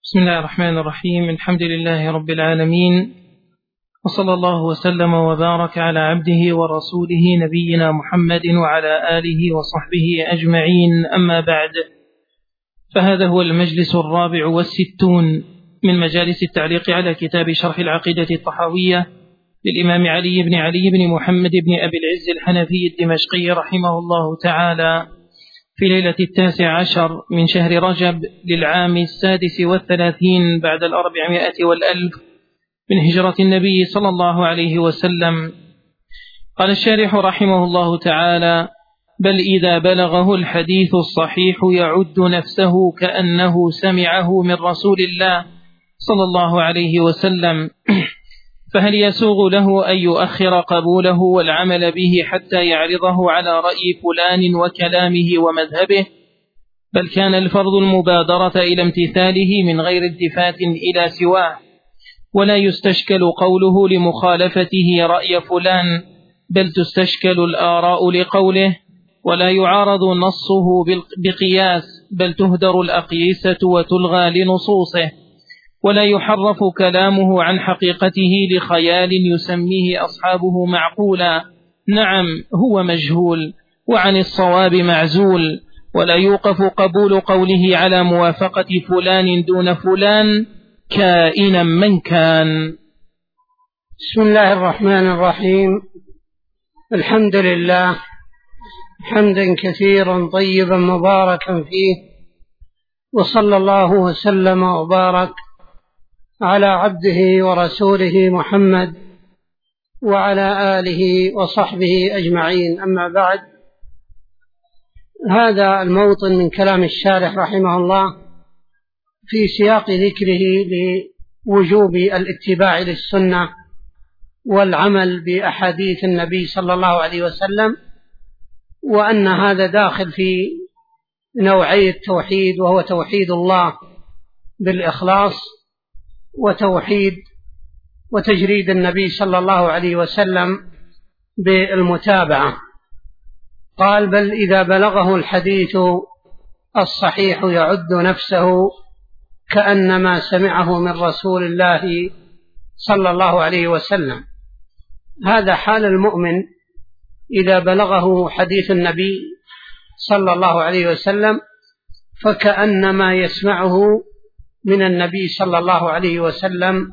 بسم الله الرحمن الرحيم. الحمد لله رب العالمين، وصلى الله وسلم وبارك على عبده ورسوله نبينا محمد وعلى آله وصحبه أجمعين. أما بعد، فهذا هو المجلس 64 من مجالس التعليق على كتاب شرح العقيدة الطحاوية للإمام علي بن محمد بن أبي العز الحنفي الدمشقي رحمه الله تعالى، في ليلة 19 من شهر رجب للعام 36 بعد 400 والألف من هجرة النبي صلى الله عليه وسلم. قال الشارح رحمه الله تعالى: بل إذا بلغه الحديث الصحيح يعد نفسه كأنه سمعه من رسول الله صلى الله عليه وسلم، فهل يسوغ له أن يؤخر قبوله والعمل به حتى يعرضه على رأي فلان وكلامه ومذهبه؟ بل كان الفرض المبادرة إلى امتثاله من غير التفات إلى سواه، ولا يستشكل قوله لمخالفته رأي فلان، بل تستشكل الآراء لقوله، ولا يعارض نصه بقياس، بل تهدر الأقيسة وتلغى لنصوصه، ولا يحرف كلامه عن حقيقته لخيال يسميه أصحابه معقولا، نعم هو مجهول، وعن الصواب معزول، ولا يوقف قبول قوله على موافقة فلان دون فلان كائنا من كان. بسم الله الرحمن الرحيم. الحمد لله حمدا كثيرا طيبا مباركا فيه، وصلى الله وسلم وبارك على عبده ورسوله محمد وعلى آله وصحبه أجمعين. أما بعد، هذا الموطن من كلام الشارح رحمه الله في سياق ذكره لوجوب الاتباع للسنة والعمل بأحاديث النبي صلى الله عليه وسلم، وأن هذا داخل في نوعي التوحيد، وهو توحيد الله بالإخلاص وتوحيد وتجريد النبي صلى الله عليه وسلم بالمتابعة. قال: بل إذا بلغه الحديث الصحيح يعد نفسه كأنما سمعه من رسول الله صلى الله عليه وسلم. هذا حال المؤمن إذا بلغه حديث النبي صلى الله عليه وسلم، فكأنما يسمعه من النبي صلى الله عليه وسلم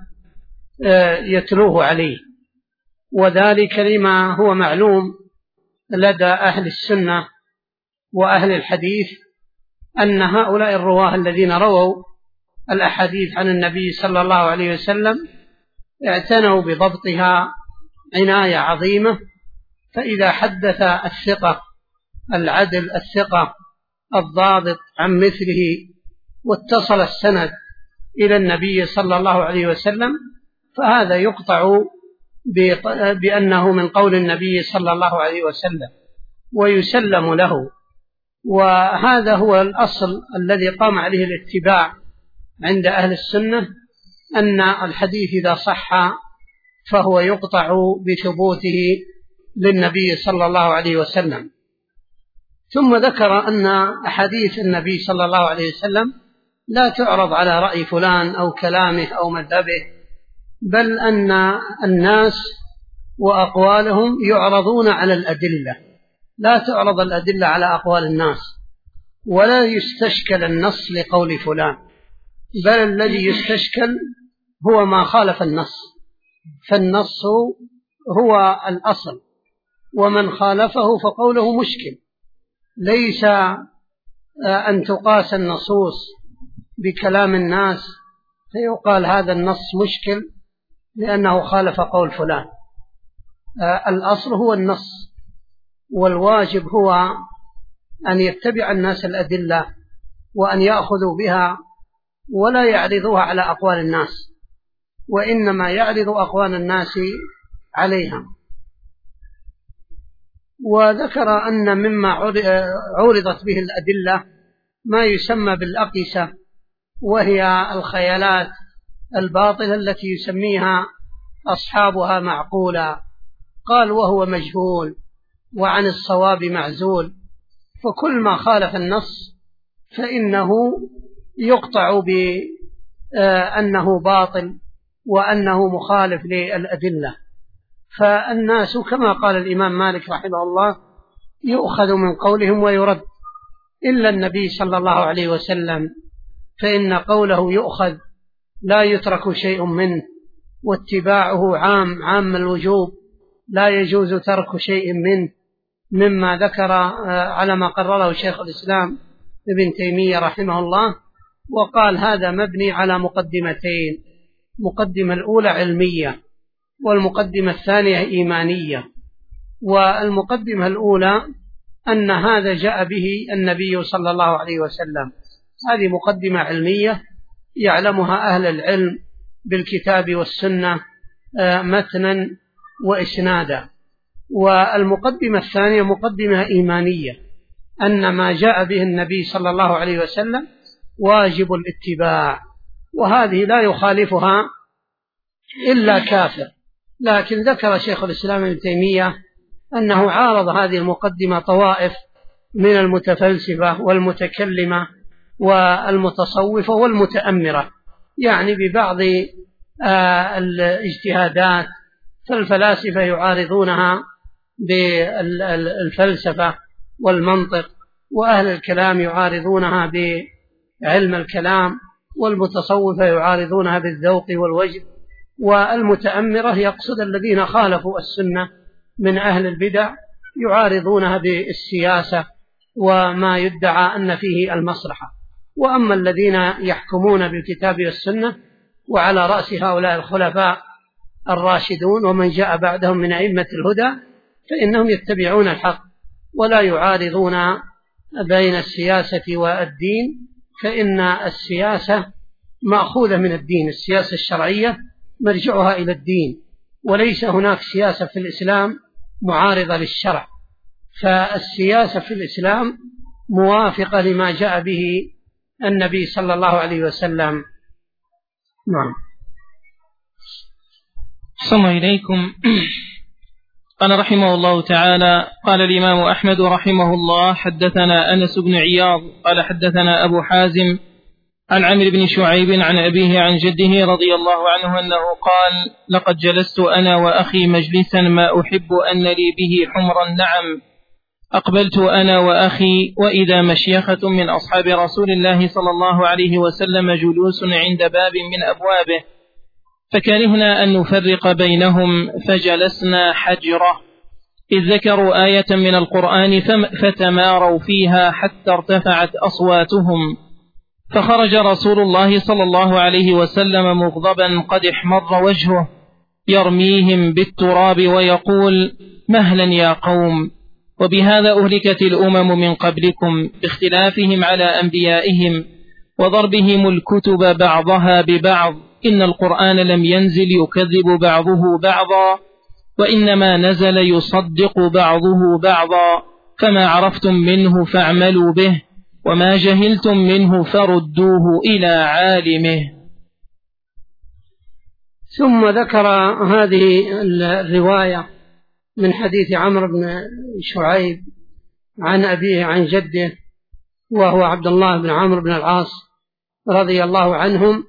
يتلوه عليه، وذلك لما هو معلوم لدى أهل السنة وأهل الحديث أن هؤلاء الرواه الذين رووا الأحاديث عن النبي صلى الله عليه وسلم اعتنوا بضبطها عناية عظيمة، فإذا حدث الثقة العدل الثقة الضابط عن مثله واتصل السند إلى النبي صلى الله عليه وسلم، فهذا يقطع بأنه من قول النبي صلى الله عليه وسلم ويسلم له. وهذا هو الأصل الذي قام عليه الاتباع عند أهل السنة، أن الحديث إذا صح فهو يقطع بثبوته للنبي صلى الله عليه وسلم. ثم ذكر أن أحاديث النبي صلى الله عليه وسلم لا تعرض على رأي فلان أو كلامه أو مذهبه، بل أن الناس وأقوالهم يعرضون على الأدلة، لا تعرض الأدلة على أقوال الناس، ولا يستشكل النص لقول فلان، بل الذي يستشكل هو ما خالف النص، فالنص هو الأصل، ومن خالفه فقوله مشكل. ليس أن تقاس النصوص بكلام الناس فيقال هذا النص مشكل لأنه خالف قول فلان. الأصل هو النص، والواجب هو أن يتبع الناس الأدلة وأن يأخذوا بها ولا يعرضوها على أقوال الناس، وإنما يعرض أقوال الناس عليها. وذكر أن مما عرضت به الأدلة ما يسمى بالأقيسة، وهي الخيالات الباطلة التي يسميها أصحابها معقولا. قال: وهو مجهول، وعن الصواب معزول، فكل ما خالف النص فإنه يقطع أنه باطل وأنه مخالف للأدلة. فالناس كما قال الإمام مالك رحمه الله يؤخذ من قولهم ويرد، إلا النبي صلى الله عليه وسلم فإن قوله يؤخذ لا يترك شيء منه، واتباعه عام الوجوب، لا يجوز ترك شيء منه، مما ذكر على ما قرره شيخ الإسلام ابن تيمية رحمه الله. وقال هذا مبني على مقدمتين، مقدمة الأولى علمية والمقدمة الثانية إيمانية. والمقدمة الأولى أن هذا جاء به النبي صلى الله عليه وسلم، هذه مقدمة علمية يعلمها أهل العلم بالكتاب والسنة متنا وإسنادا. والمقدمة الثانية مقدمة إيمانية، أن ما جاء به النبي صلى الله عليه وسلم واجب الاتباع، وهذه لا يخالفها إلا كافر. لكن ذكر شيخ الإسلام ابن تيمية أنه عارض هذه المقدمة طوائف من المتفلسفة والمتكلمة والمتصوفة والمتأمرة، يعني ببعض الاجتهادات. فالفلاسفة يعارضونها بالفلسفة والمنطق، وأهل الكلام يعارضونها بعلم الكلام، والمتصوفة يعارضونها بالذوق والوجد، والمتأمرة يقصد الذين خالفوا السنة من أهل البدع يعارضونها بالسياسة وما يدعى أن فيه المصلحة. وأما الذين يحكمون بالكتاب والسنة وعلى رأس هؤلاء الخلفاء الراشدون ومن جاء بعدهم من أئمة الهدى فإنهم يتبعون الحق ولا يعارضون بين السياسة والدين، فإن السياسة مأخوذة من الدين، السياسة الشرعية مرجعها إلى الدين، وليس هناك سياسة في الإسلام معارضة للشرع، فالسياسة في الإسلام موافقة لما جاء به النبي صلى الله عليه وسلم. نعم. صلى إليكم. قال رحمه الله تعالى: قال الإمام أحمد رحمه الله: حدثنا أنس بن عياض قال حدثنا أبو حازم عن عمرو بن شعيب عن أبيه عن جده رضي الله عنه أنه قال: لقد جلست أنا وأخي مجلسا ما أحب أن لي به حمر النعم، أقبلت أنا وأخي وإذا مشيخة من أصحاب رسول الله صلى الله عليه وسلم جلوس عند باب من أبوابه، فكرهنا أن نفرق بينهم فجلسنا حجرة، إذ ذكروا آية من القرآن فتماروا فيها حتى ارتفعت أصواتهم، فخرج رسول الله صلى الله عليه وسلم مغضبا قد احمر وجهه يرميهم بالتراب ويقول: مهلا يا قوم، وبهذا أهلكت الأمم من قبلكم باختلافهم على أنبيائهم وضربهم الكتب بعضها ببعض، إن القرآن لم ينزل يكذب بعضه بعضا، وإنما نزل يصدق بعضه بعضا، فما عرفتم منه فاعملوا به، وما جهلتم منه فردوه إلى عالمه. ثم ذكر هذه الرواية من حديث عمرو بن شعيب عن أبيه عن جده وهو عبد الله بن عمرو بن العاص رضي الله عنهم،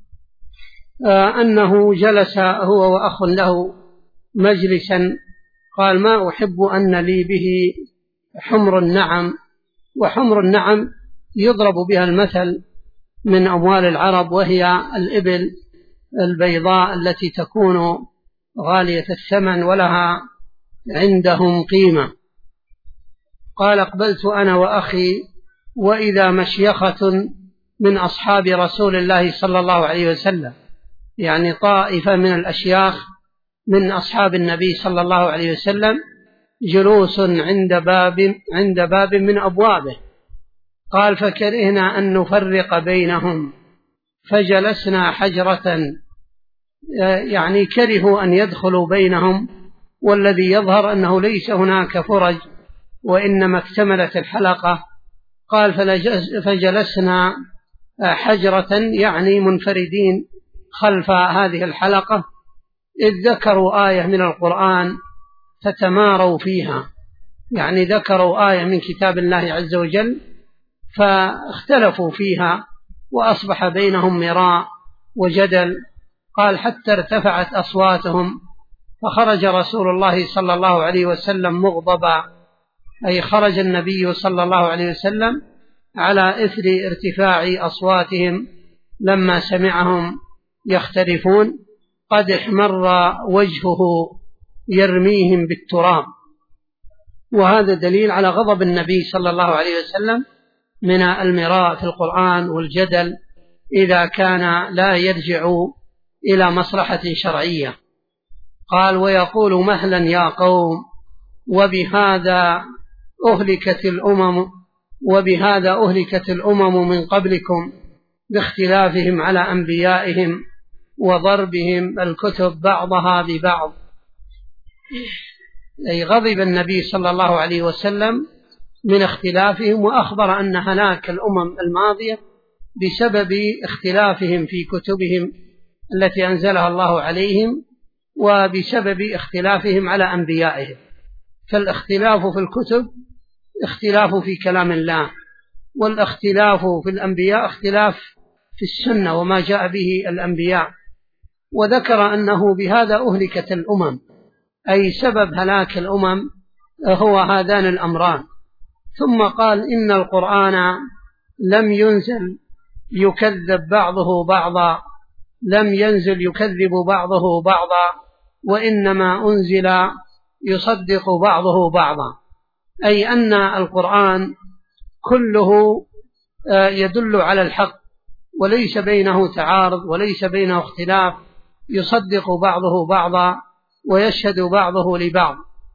أنه جلس هو وأخ له مجلسا، قال: ما أحب أن لي به حمر النعم. وحمر النعم يضرب بها المثل من أموال العرب، وهي الإبل البيضاء التي تكون غالية الثمن ولها عندهم قيمة. قال: أقبلت أنا وأخي وإذا مشيخة من أصحاب رسول الله صلى الله عليه وسلم، يعني طائفة من الأشياخ من أصحاب النبي صلى الله عليه وسلم جلوس عند باب من أبوابه. قال: فكرهنا أن نفرق بينهم فجلسنا حجرة، يعني كرهوا أن يدخلوا بينهم، والذي يظهر أنه ليس هناك فرج وإنما اكتملت الحلقة. قال: فجلسنا حجرة، يعني منفردين خلف هذه الحلقة، إذ ذكروا آية من القرآن فتماروا فيها، يعني ذكروا آية من كتاب الله عز وجل فاختلفوا فيها، وأصبح بينهم مراء وجدل. قال حتى ارتفعت أصواتهم، فخرج رسول الله صلى الله عليه وسلم مغضبا، أي خرج النبي صلى الله عليه وسلم على إثر ارتفاع أصواتهم لما سمعهم يختلفون، قد احمر وجهه يرميهم بالتراب. وهذا دليل على غضب النبي صلى الله عليه وسلم من المراء في القرآن والجدل إذا كان لا يرجع إلى مصلحة شرعية. قال ويقول مهلا يا قوم وبهذا أهلكت الأمم من قبلكم باختلافهم على أنبيائهم وضربهم الكتب بعضها ببعض. أي غضب النبي صلى الله عليه وسلم من اختلافهم، وأخبر أن هلاك الأمم الماضية بسبب اختلافهم في كتبهم التي أنزلها الله عليهم، وبسبب اختلافهم على أنبيائهم. فالاختلاف في الكتب اختلاف في كلام الله، والاختلاف في الأنبياء اختلاف في السنة وما جاء به الأنبياء. وذكر أنه بهذا أهلكت الأمم، أي سبب هلاك الأمم هو هذان الأمران. ثم قال إن القرآن لم ينزل يكذب بعضه بعضا وإنما أنزل يصدق بعضه بعضا، أي أن القرآن كله يدل على الحق وليس بينه تعارض وليس بينه اختلاف، يصدق بعضه بعضا ويشهد بعضه لبعض.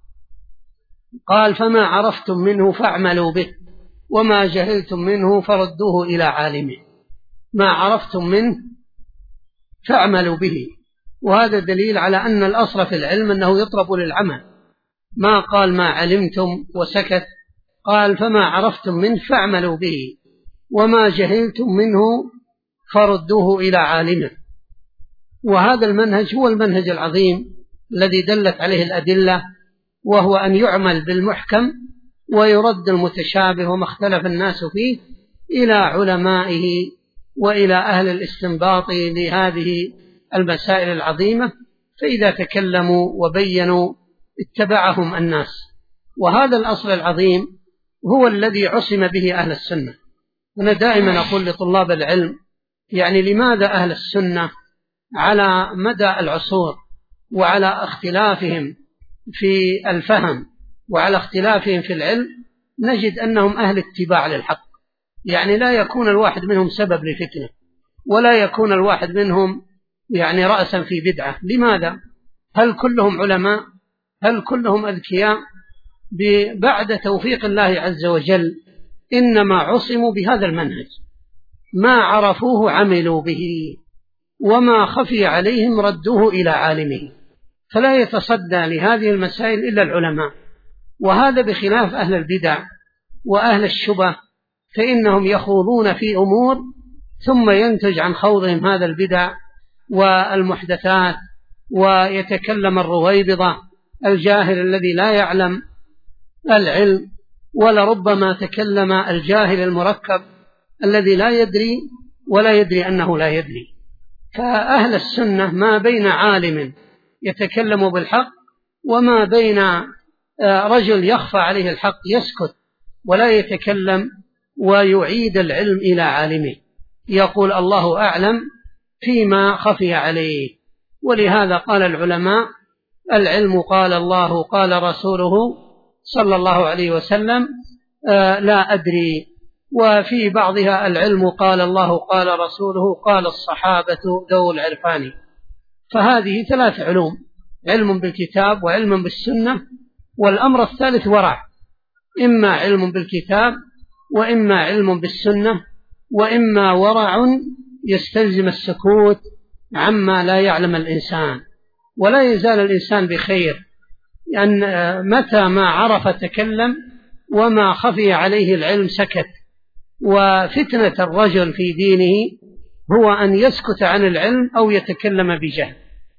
قال فما عرفتم منه فاعملوا به وما جهلتم منه فردوه إلى عالمه. ما عرفتم منه فاعملوا به، وهذا دليل على أن الأصل في العلم أنه يطلب للعمل، ما قال ما علمتم وسكت، قال فما عرفتم منه فاعملوا به وما جهلتم منه فردوه إلى عالمه. وهذا المنهج هو المنهج العظيم الذي دلت عليه الأدلة، وهو أن يعمل بالمحكم ويرد المتشابه وما اختلف الناس فيه إلى علمائه وإلى أهل الاستنباط لهذه المسائل العظيمة، فإذا تكلموا وبينوا اتبعهم الناس. وهذا الأصل العظيم هو الذي عصم به أهل السنة. أنا دائما أقول لطلاب العلم يعني لماذا أهل السنة على مدى العصور وعلى اختلافهم في الفهم وعلى اختلافهم في العلم نجد أنهم أهل اتباع للحق، يعني لا يكون الواحد منهم سبب لفتنة ولا يكون الواحد منهم يعني رأسا في بدعة. لماذا؟ هل كلهم علماء؟ هل كلهم أذكياء؟ بعد توفيق الله عز وجل إنما عصموا بهذا المنهج، ما عرفوه عملوا به وما خفي عليهم ردوه إلى عالمه، فلا يتصدى لهذه المسائل إلا العلماء. وهذا بخلاف أهل البدع وأهل الشبه، فإنهم يخوضون في أمور ثم ينتج عن خوضهم هذا البدع والمحدثات، ويتكلم الرويبضة الجاهل الذي لا يعلم العلم، ولربما تكلم الجاهل المركب الذي لا يدري ولا يدري أنه لا يدري. فأهل السنة ما بين عالم يتكلم بالحق وما بين رجل يخفى عليه الحق يسكت ولا يتكلم ويعيد العلم إلى عالمه، يقول الله أعلم فيما خفي عليه. ولهذا قال العلماء العلم قال الله قال رسوله صلى الله عليه وسلم لا أدري، وفي بعضها العلم قال الله قال رسوله قال الصحابة ذو العرفان. فهذه ثلاث علوم، علم بالكتاب وعلم بالسنة، والأمر الثالث ورع، إما علم بالكتاب وإما علم بالسنة، وإما ورع يستلزم السكوت عما لا يعلم الإنسان. ولا يزال الإنسان بخير، لأن متى ما عرف تكلم وما خفي عليه العلم سكت. وفتنة الرجل في دينه هو أن يسكت عن العلم أو يتكلم بجهل،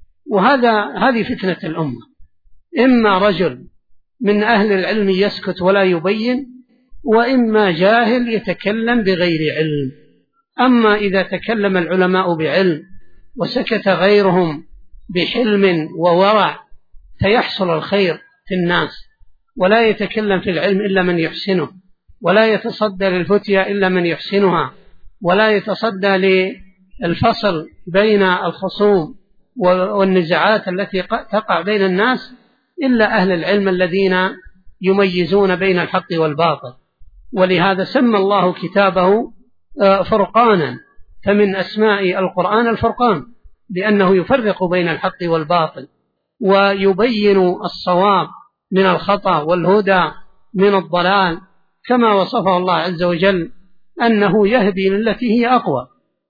هذه فتنة الأمة. إما رجل من أهل العلم يسكت ولا يبين، وإما جاهل يتكلم بغير علم. أما إذا تكلم العلماء بعلم وسكت غيرهم بحلم وورع فيحصل الخير في الناس، ولا يتكلم في العلم إلا من يحسنه، ولا يتصدى للفتيا إلا من يحسنها، ولا يتصدى للفصل بين الخصوم والنزاعات التي تقع بين الناس إلا أهل العلم الذين يميزون بين الحق والباطل. ولهذا سمى الله كتابه فرقانا، فمن أسماء القرآن الفرقان، لأنه يفرق بين الحق والباطل ويبين الصواب من الخطأ والهدى من الضلال، كما وصفه الله عز وجل أنه يهدي للتي هي أقوى،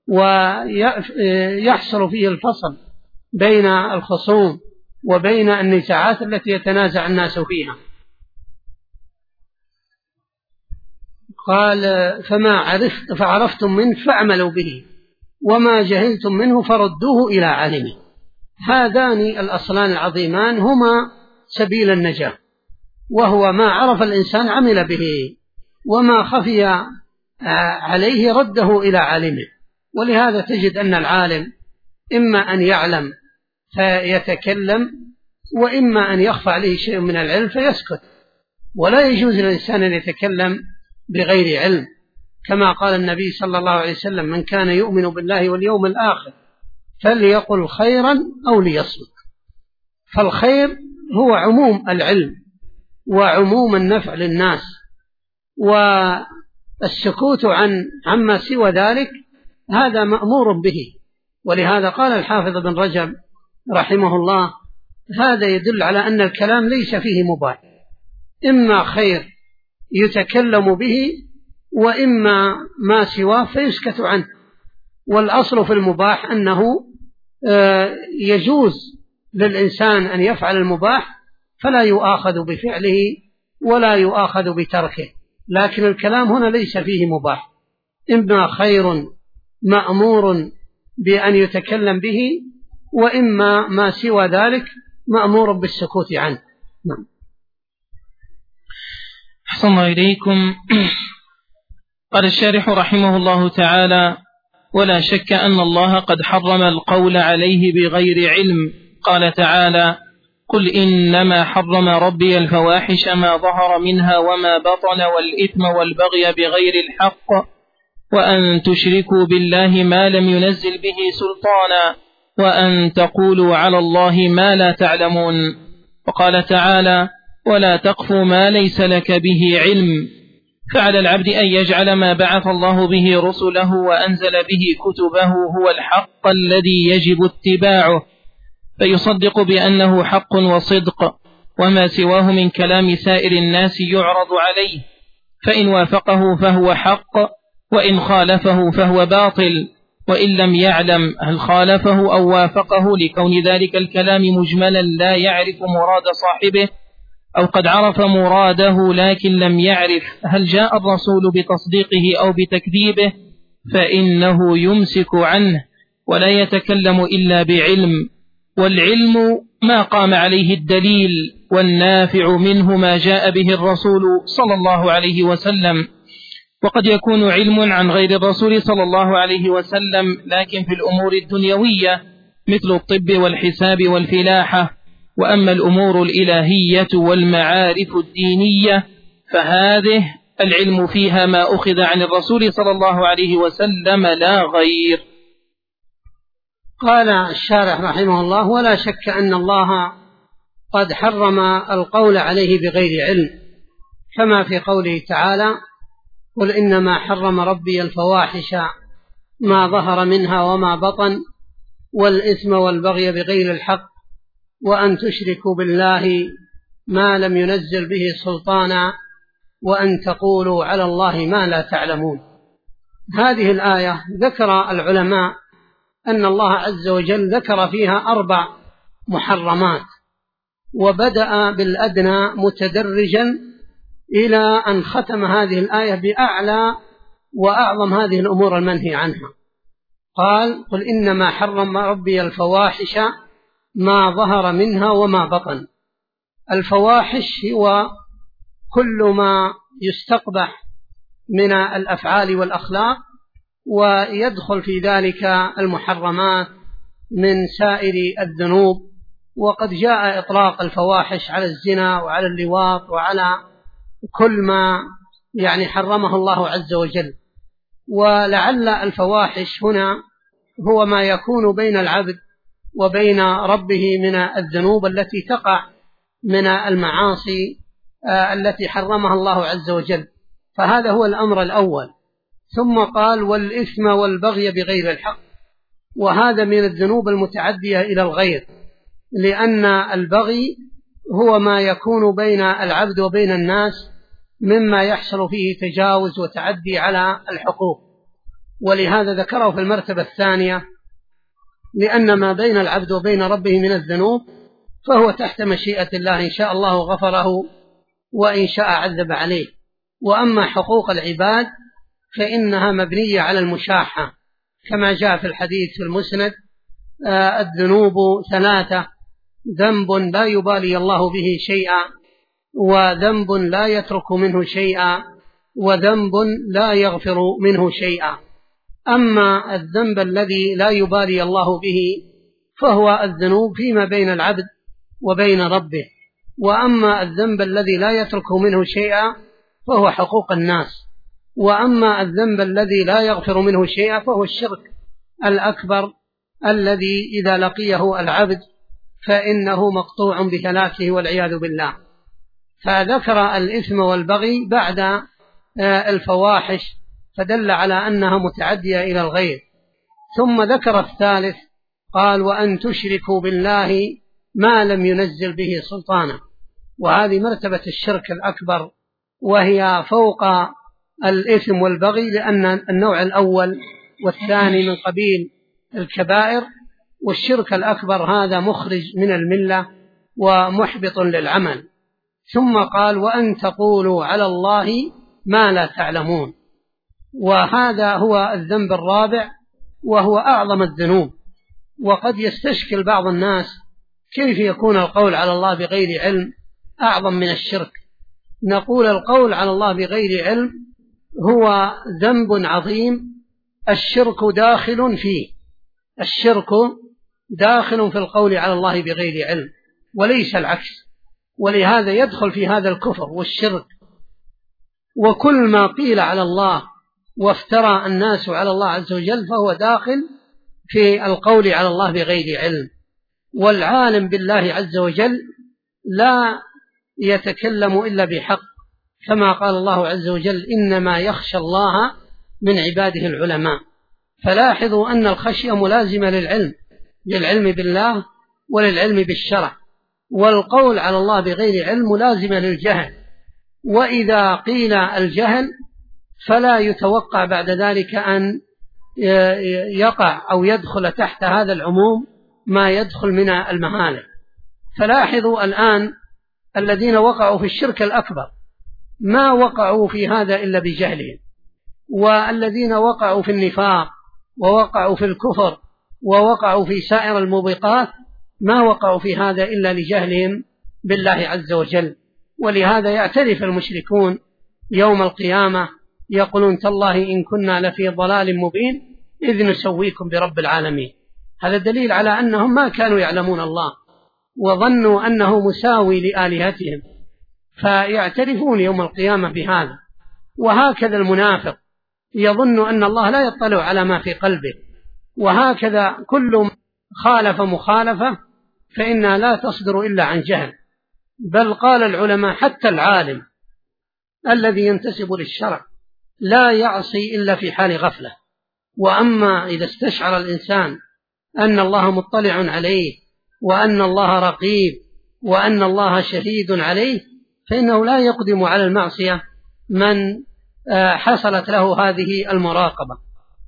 ويحصل فيه الفصل بين الخصوم وبين النزاعات التي يتنازع الناس فيها. قال فعرفتم منه فاعملوا به، وما جهلتم منه فردوه إلى عالمه. هذان الأصلان العظيمان هما سبيل النجاة، وهو ما عرف الإنسان عمل به، وما خفي عليه رده إلى عالمه. ولهذا تجد أن العالم إما أن يعلم فيتكلم، وإما أن يخفى عليه شيء من العلم فيسكت. ولا يجوز للإنسان أن يتكلم بغير علم، كما قال النبي صلى الله عليه وسلم: من كان يؤمن بالله واليوم الآخر فليقل خيرا أو ليصمت. فالخير هو عموم العلم وعموم النفع للناس، والسكوت عما سوى ذلك هذا مأمور به. ولهذا قال الحافظ بن رجب رحمه الله: هذا يدل على أن الكلام ليس فيه مباح، إما خير يتكلم به، وإما ما سواه فيسكت عنه. والأصل في المباح أنه يجوز للإنسان أن يفعل المباح فلا يؤاخذ بفعله ولا يؤاخذ بتركه، لكن الكلام هنا ليس فيه مباح، إما خير مأمور بأن يتكلم به، وإما ما سوى ذلك مأمور بالسكوت عنه. نعم. أحسن الله إليكم. قال الشارح رحمه الله تعالى: ولا شك أن الله قد حرم القول عليه بغير علم. قال تعالى: قل إنما حرم ربي الفواحش ما ظهر منها وما بطن والإثم والبغي بغير الحق وأن تشركوا بالله ما لم ينزل به سلطانا وأن تقولوا على الله ما لا تعلمون. وقال تعالى: ولا تقف ما ليس لك به علم. فعلى العبد أن يجعل ما بعث الله به رسله وأنزل به كتبه هو الحق الذي يجب اتباعه، فيصدق بأنه حق وصدق، وما سواه من كلام سائر الناس يعرض عليه، فإن وافقه فهو حق، وإن خالفه فهو باطل، وإن لم يعلم هل خالفه أو وافقه لكون ذلك الكلام مجملا لا يعرف مراد صاحبه، أو قد عرف مراده لكن لم يعرف هل جاء الرسول بتصديقه أو بتكذيبه، فإنه يمسك عنه ولا يتكلم إلا بعلم. والعلم ما قام عليه الدليل، والنافع منه ما جاء به الرسول صلى الله عليه وسلم. وقد يكون علم عن غير الرسول صلى الله عليه وسلم لكن في الأمور الدنيوية مثل الطب والحساب والفلاحة. وأما الأمور الإلهية والمعارف الدينية فهذه العلم فيها ما أخذ عن الرسول صلى الله عليه وسلم لا غير. قال الشارح رحمه الله: ولا شك أن الله قد حرم القول عليه بغير علم، كما في قوله تعالى: قل إنما حرم ربي الفواحش ما ظهر منها وما بطن والإثم والبغي بغير الحق وأن تشركوا بالله ما لم ينزل به سلطانا وأن تقولوا على الله ما لا تعلمون. هذه الآية ذكر العلماء أن الله عز وجل ذكر فيها 4 محرمات، وبدأ بالأدنى متدرجا إلى أن ختم هذه الآية بأعلى وأعظم هذه الأمور المنهي عنها. قال: قل إنما حرم ربي الفواحش ما ظهر منها وما بطن. الفواحش هو كل ما يستقبح من الأفعال والأخلاق، ويدخل في ذلك المحرمات من سائر الذنوب. وقد جاء إطلاق الفواحش على الزنا وعلى اللواط وعلى كل ما حرمه الله عز وجل. ولعل الفواحش هنا هو ما يكون بين العبد وبين ربه من الذنوب التي تقع من المعاصي التي حرمها الله عز وجل، فهذا هو الأمر الأول. ثم قال والإثم والبغي بغير الحق، وهذا من الذنوب المتعدية إلى الغير، لأن البغي هو ما يكون بين العبد وبين الناس مما يحصل فيه تجاوز وتعدي على الحقوق، ولهذا ذكره في المرتبة الثانية، لأن ما بين العبد وبين ربه من الذنوب فهو تحت مشيئة الله، إن شاء الله غفره وإن شاء عذب عليه. وأما حقوق العباد فإنها مبنية على المشاحة، كما جاء في الحديث في المسند: الذنوب ثلاثة: ذنب لا يبالي الله به شيئا، وذنب لا يترك منه شيئا، وذنب لا يغفر منه شيئا. أما الذنب الذي لا يبالي الله به فهو الذنوب فيما بين العبد وبين ربه، وأما الذنب الذي لا يترك منه شيئا فهو حقوق الناس، وأما الذنب الذي لا يغفر منه شيئا فهو الشرك الأكبر الذي إذا لقيه العبد فإنه مقطوع بهلاكه والعياذ بالله. فذكر الإثم والبغي بعد الفواحش، فدل على أنها متعدية إلى الغير. ثم ذكر الثالث، قال وأن تشركوا بالله ما لم ينزل به سلطانا، وهذه مرتبة الشرك الأكبر، وهي فوق الإثم والبغي، لأن النوع الأول والثاني من قبيل الكبائر، والشرك الأكبر هذا مخرج من الملة ومحبط للعمل. ثم قال وأن تقولوا على الله ما لا تعلمون، وهذا هو الذنب الرابع، وهو أعظم الذنوب. وقد يستشكل بعض الناس كيف يكون القول على الله بغير علم أعظم من الشرك. نقول القول على الله بغير علم هو ذنب عظيم، الشرك داخل فيه، الشرك داخل في القول على الله بغير علم وليس العكس، ولهذا يدخل في هذا الكفر والشرك. وكل ما قيل على الله وافترى الناس على الله عز وجل فهو داخل في القول على الله بغير علم. والعالم بالله عز وجل لا يتكلم إلا بحق، كما قال الله عز وجل إنما يخشى الله من عباده العلماء. فلاحظوا أن الخشية ملازمة للعلم بالله وللعلم بالشرع، والقول على الله بغير علم ملازمة للجهل. وإذا قيل الجهل فلا يتوقع بعد ذلك أن يقع أو يدخل تحت هذا العموم ما يدخل من المهالك. فلاحظوا الآن الذين وقعوا في الشرك الأكبر ما وقعوا في هذا إلا بجهلهم، والذين وقعوا في النفاق ووقعوا في الكفر ووقعوا في سائر الموبقات ما وقعوا في هذا إلا لجهلهم بالله عز وجل. ولهذا يعترف المشركون يوم القيامة يقولون تالله إن كنا لفي ضلال مبين إذ نسويكم برب العالمين. هذا دليل على أنهم ما كانوا يعلمون الله وظنوا أنه مساوي لآلهتهم، فيعترفون يوم القيامة بهذا. وهكذا المنافق يظن أن الله لا يطلع على ما في قلبه، وهكذا كل خالف مخالفة فإنها لا تصدر إلا عن جهل. بل قال العلماء حتى العالم الذي ينتسب للشرع لا يعصي إلا في حال غفلة، وأما إذا استشعر الإنسان أن الله مطلع عليه وأن الله رقيب وأن الله شهيد عليه فإنه لا يقدم على المعصية من حصلت له هذه المراقبة.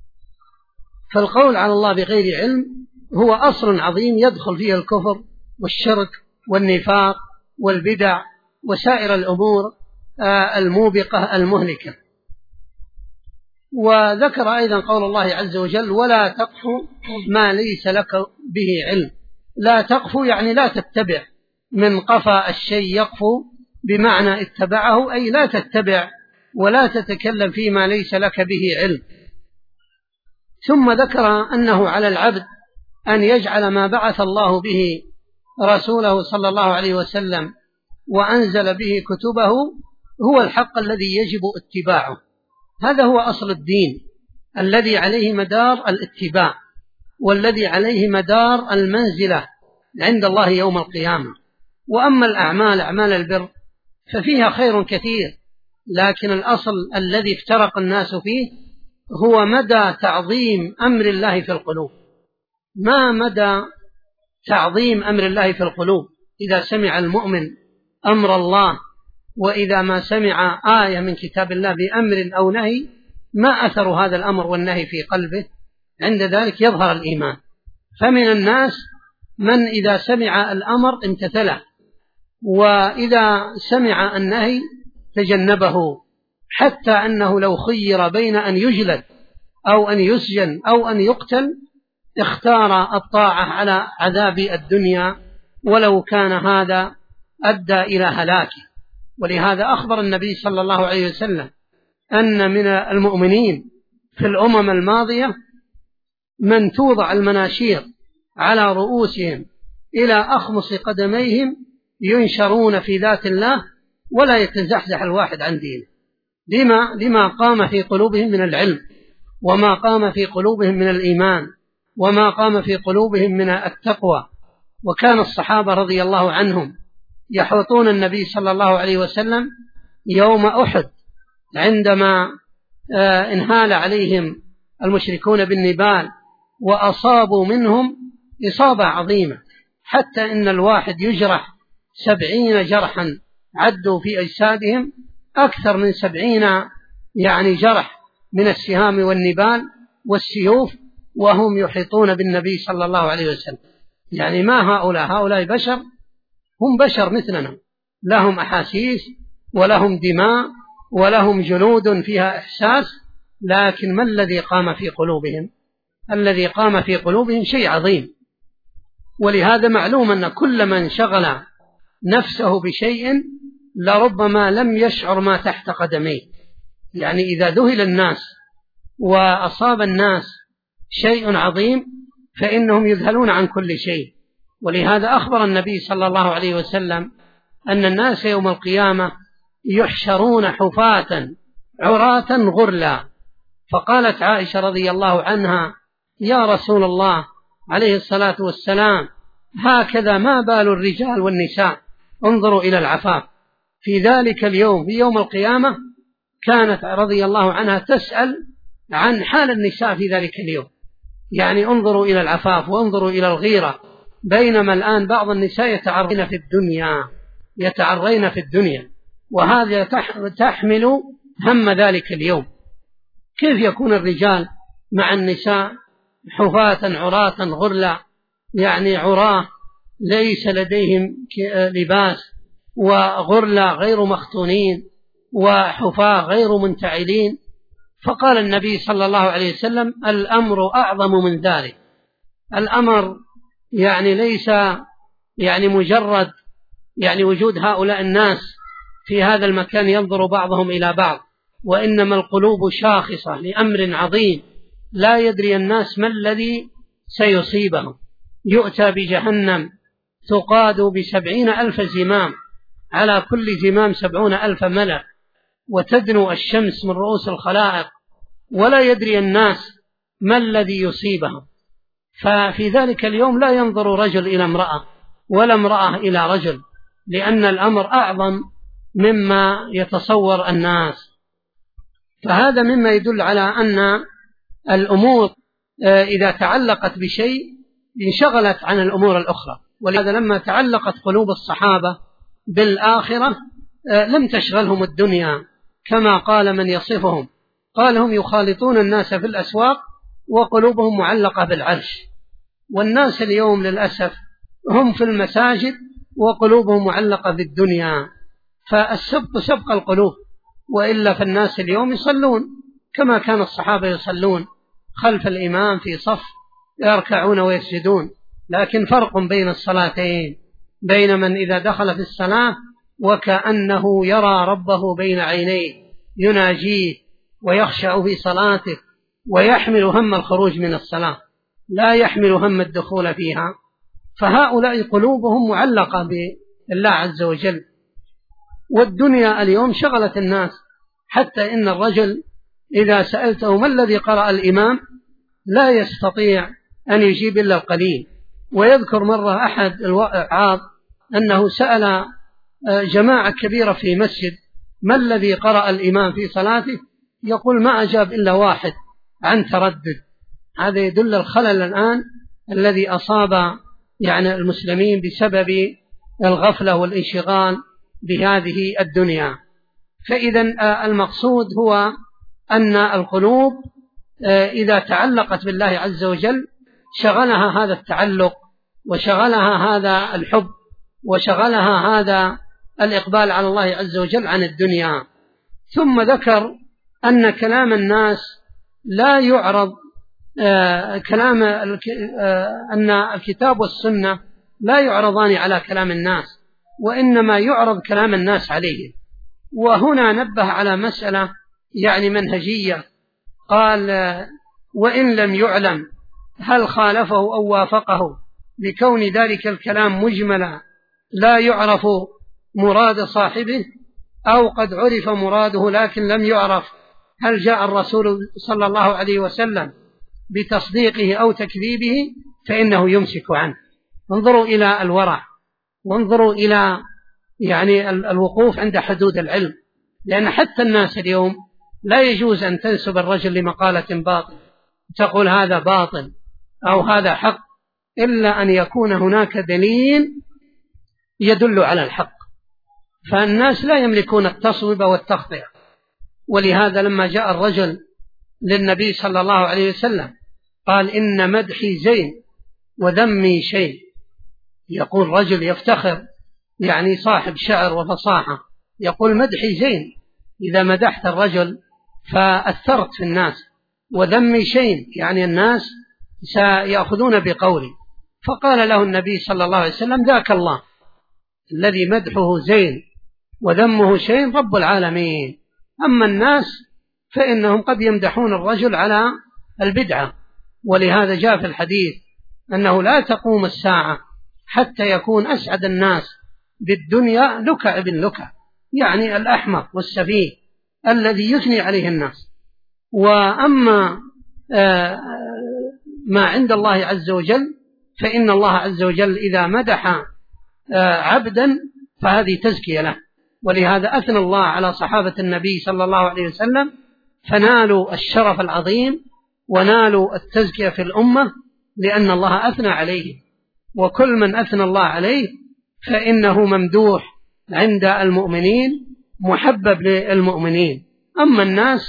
فالقول على الله بغير علم هو أصل عظيم يدخل فيه الكفر والشرك والنفاق والبدع وسائر الأمور الموبقة المهلكة. وذكر أيضا قول الله عز وجل ولا تقف ما ليس لك به علم. لا تقف يعني لا تتبع، من قفى الشيء يقفو بمعنى اتبعه، أي لا تتبع ولا تتكلم فيما ليس لك به علم. ثم ذكر أنه على العبد أن يجعل ما بعث الله به رسوله صلى الله عليه وسلم وأنزل به كتبه هو الحق الذي يجب اتباعه. هذا هو أصل الدين الذي عليه مدار الاتباع والذي عليه مدار المنزلة عند الله يوم القيامة. وأما الأعمال، أعمال البر، ففيها خير كثير، لكن الأصل الذي افترق الناس فيه هو مدى تعظيم أمر الله في القلوب. ما مدى تعظيم أمر الله في القلوب إذا سمع المؤمن أمر الله، وإذا ما سمع آية من كتاب الله بأمر أو نهي، ما أثر هذا الأمر والنهي في قلبه؟ عند ذلك يظهر الإيمان. فمن الناس من إذا سمع الأمر امتثله، وإذا سمع النهي تجنبه، حتى أنه لو خير بين أن يجلد أو أن يسجن أو أن يقتل اختار الطاعة على عذاب الدنيا، ولو كان هذا أدى إلى هلاكه. ولهذا أخبر النبي صلى الله عليه وسلم أن من المؤمنين في الأمم الماضية من توضع المناشير على رؤوسهم إلى أخمص قدميهم ينشرون في ذات الله ولا يتزحزح الواحد عن دينه، لما قام في قلوبهم من العلم، وما قام في قلوبهم من الإيمان، وما قام في قلوبهم من التقوى. وكان الصحابة رضي الله عنهم يحوطون النبي صلى الله عليه وسلم يوم أحد عندما انهال عليهم المشركون بالنبال وأصابوا منهم إصابة عظيمة، حتى إن الواحد يجرح 70 جرحا عدوا في أجسادهم، أكثر من 70 جرح من السهام والنبال والسيوف، وهم يحيطون بالنبي صلى الله عليه وسلم. ما هؤلاء بشر، هم بشر مثلنا، لهم أحاسيس ولهم دماء ولهم جلود فيها إحساس، لكن ما الذي قام في قلوبهم؟ الذي قام في قلوبهم شيء عظيم. ولهذا معلوم أن كل من شغل نفسه بشيء لربما لم يشعر ما تحت قدميه. إذا ذهل الناس وأصاب الناس شيء عظيم فإنهم يذهلون عن كل شيء. ولهذا أخبر النبي صلى الله عليه وسلم أن الناس يوم القيامة يحشرون حفاة عراة غرلا. فقالت عائشة رضي الله عنها: يا رسول الله عليه الصلاة والسلام، هكذا ما بال الرجال والنساء؟ انظروا إلى العفاف في ذلك اليوم، في يوم القيامة. كانت رضي الله عنها تسأل عن حال النساء في ذلك اليوم. انظروا إلى العفاف وانظروا إلى الغيرة، بينما الآن بعض النساء يتعرين في الدنيا، وهذا تحمل هم ذلك اليوم. كيف يكون الرجال مع النساء حفاة عراة غرلا؟ عراه ليس لديهم لباس، وغرلا غير مختونين، وحفاة غير منتعلين. فقال النبي صلى الله عليه وسلم: الأمر أعظم من ذلك. الأمر ليس مجرد وجود هؤلاء الناس في هذا المكان ينظر بعضهم إلى بعض، وإنما القلوب شاخصة لأمر عظيم لا يدري الناس ما الذي سيصيبهم. يؤتى بجهنم تقاد ب70,000 زمام، على كل زمام 70,000 ملك، وتدنو الشمس من رؤوس الخلائق، ولا يدري الناس ما الذي يصيبهم. ففي ذلك اليوم لا ينظر رجل إلى امرأة ولا امرأة إلى رجل، لأن الأمر أعظم مما يتصور الناس. فهذا مما يدل على أن الأمور إذا تعلقت بشيء انشغلت عن الأمور الأخرى. ولهذا لما تعلقت قلوب الصحابة بالآخرة لم تشغلهم الدنيا، كما قال من يصفهم، قال: هم يخالطون الناس في الأسواق وقلوبهم معلقة بالعرش. والناس اليوم للأسف هم في المساجد وقلوبهم معلقة بالدنيا، فالسبق سبق القلوب. وإلا فالناس اليوم يصلون كما كان الصحابة يصلون خلف الإمام في صف، يركعون ويسجدون، لكن فرق بين الصلاتين، بين من إذا دخل في الصلاة وكأنه يرى ربه بين عينيه يناجيه ويخشع في صلاته ويحمل هم الخروج من الصلاة، لا يحمل هم الدخول فيها، فهؤلاء قلوبهم معلقة بالله عز وجل. والدنيا اليوم شغلت الناس، حتى إن الرجل إذا سألته ما الذي قرأ الإمام لا يستطيع أن يجيب إلا القليل. ويذكر مرة أحد الوعاظ أنه سأل جماعة كبيرة في مسجد ما الذي قرأ الإمام في صلاته، يقول ما أجاب إلا واحد عن تردد. هذا يدل الخلل الآن الذي أصاب المسلمين بسبب الغفلة والانشغال بهذه الدنيا. فإذا المقصود هو أن القلوب إذا تعلقت بالله عز وجل شغلها هذا التعلق، وشغلها هذا الحب، وشغلها هذا الإقبال على الله عز وجل عن الدنيا. ثم ذكر أن كلام الناس لا يعرض، أن الكتاب والسنة لا يعرضان على كلام الناس، وإنما يعرض كلام الناس عليه. وهنا نبه على مسألة منهجية، قال وإن لم يعلم هل خالفه أو وافقه، لكون ذلك الكلام مجملا لا يعرف مراد صاحبه، أو قد عرف مراده لكن لم يعرف هل جاء الرسول صلى الله عليه وسلم بتصديقه أو تكذيبه، فإنه يمسك عنه. انظروا إلى الورع، وانظروا إلى الوقوف عند حدود العلم، لأن حتى الناس اليوم لا يجوز أن تنسب الرجل لمقالة باطل تقول هذا باطل أو هذا حق، إلا أن يكون هناك دليل يدل على الحق. فالناس لا يملكون التصويب والتخطئة. ولهذا لما جاء الرجل للنبي صلى الله عليه وسلم قال إن مدحي زين وذمي شيء، يقول رجل يفتخر صاحب شعر وفصاحة، يقول مدحي زين، إذا مدحت الرجل فأثرت في الناس، وذمي شيء الناس سيأخذون بقولي. فقال له النبي صلى الله عليه وسلم ذاك الله الذي مدحه زين وذمه شيء رب العالمين. أما الناس فإنهم قد يمدحون الرجل على البدعة. ولهذا جاء في الحديث أنه لا تقوم الساعة حتى يكون أسعد الناس بالدنيا لكع بن لكع، الأحمق والسفيه الذي يثني عليه الناس. وأما ما عند الله عز وجل فإن الله عز وجل إذا مدح عبدا فهذه تزكية له. ولهذا أثنى الله على صحابة النبي صلى الله عليه وسلم فنالوا الشرف العظيم ونالوا التزكية في الأمة، لأن الله أثنى عليه. وكل من أثنى الله عليه فإنه ممدوح عند المؤمنين، محبب للمؤمنين. أما الناس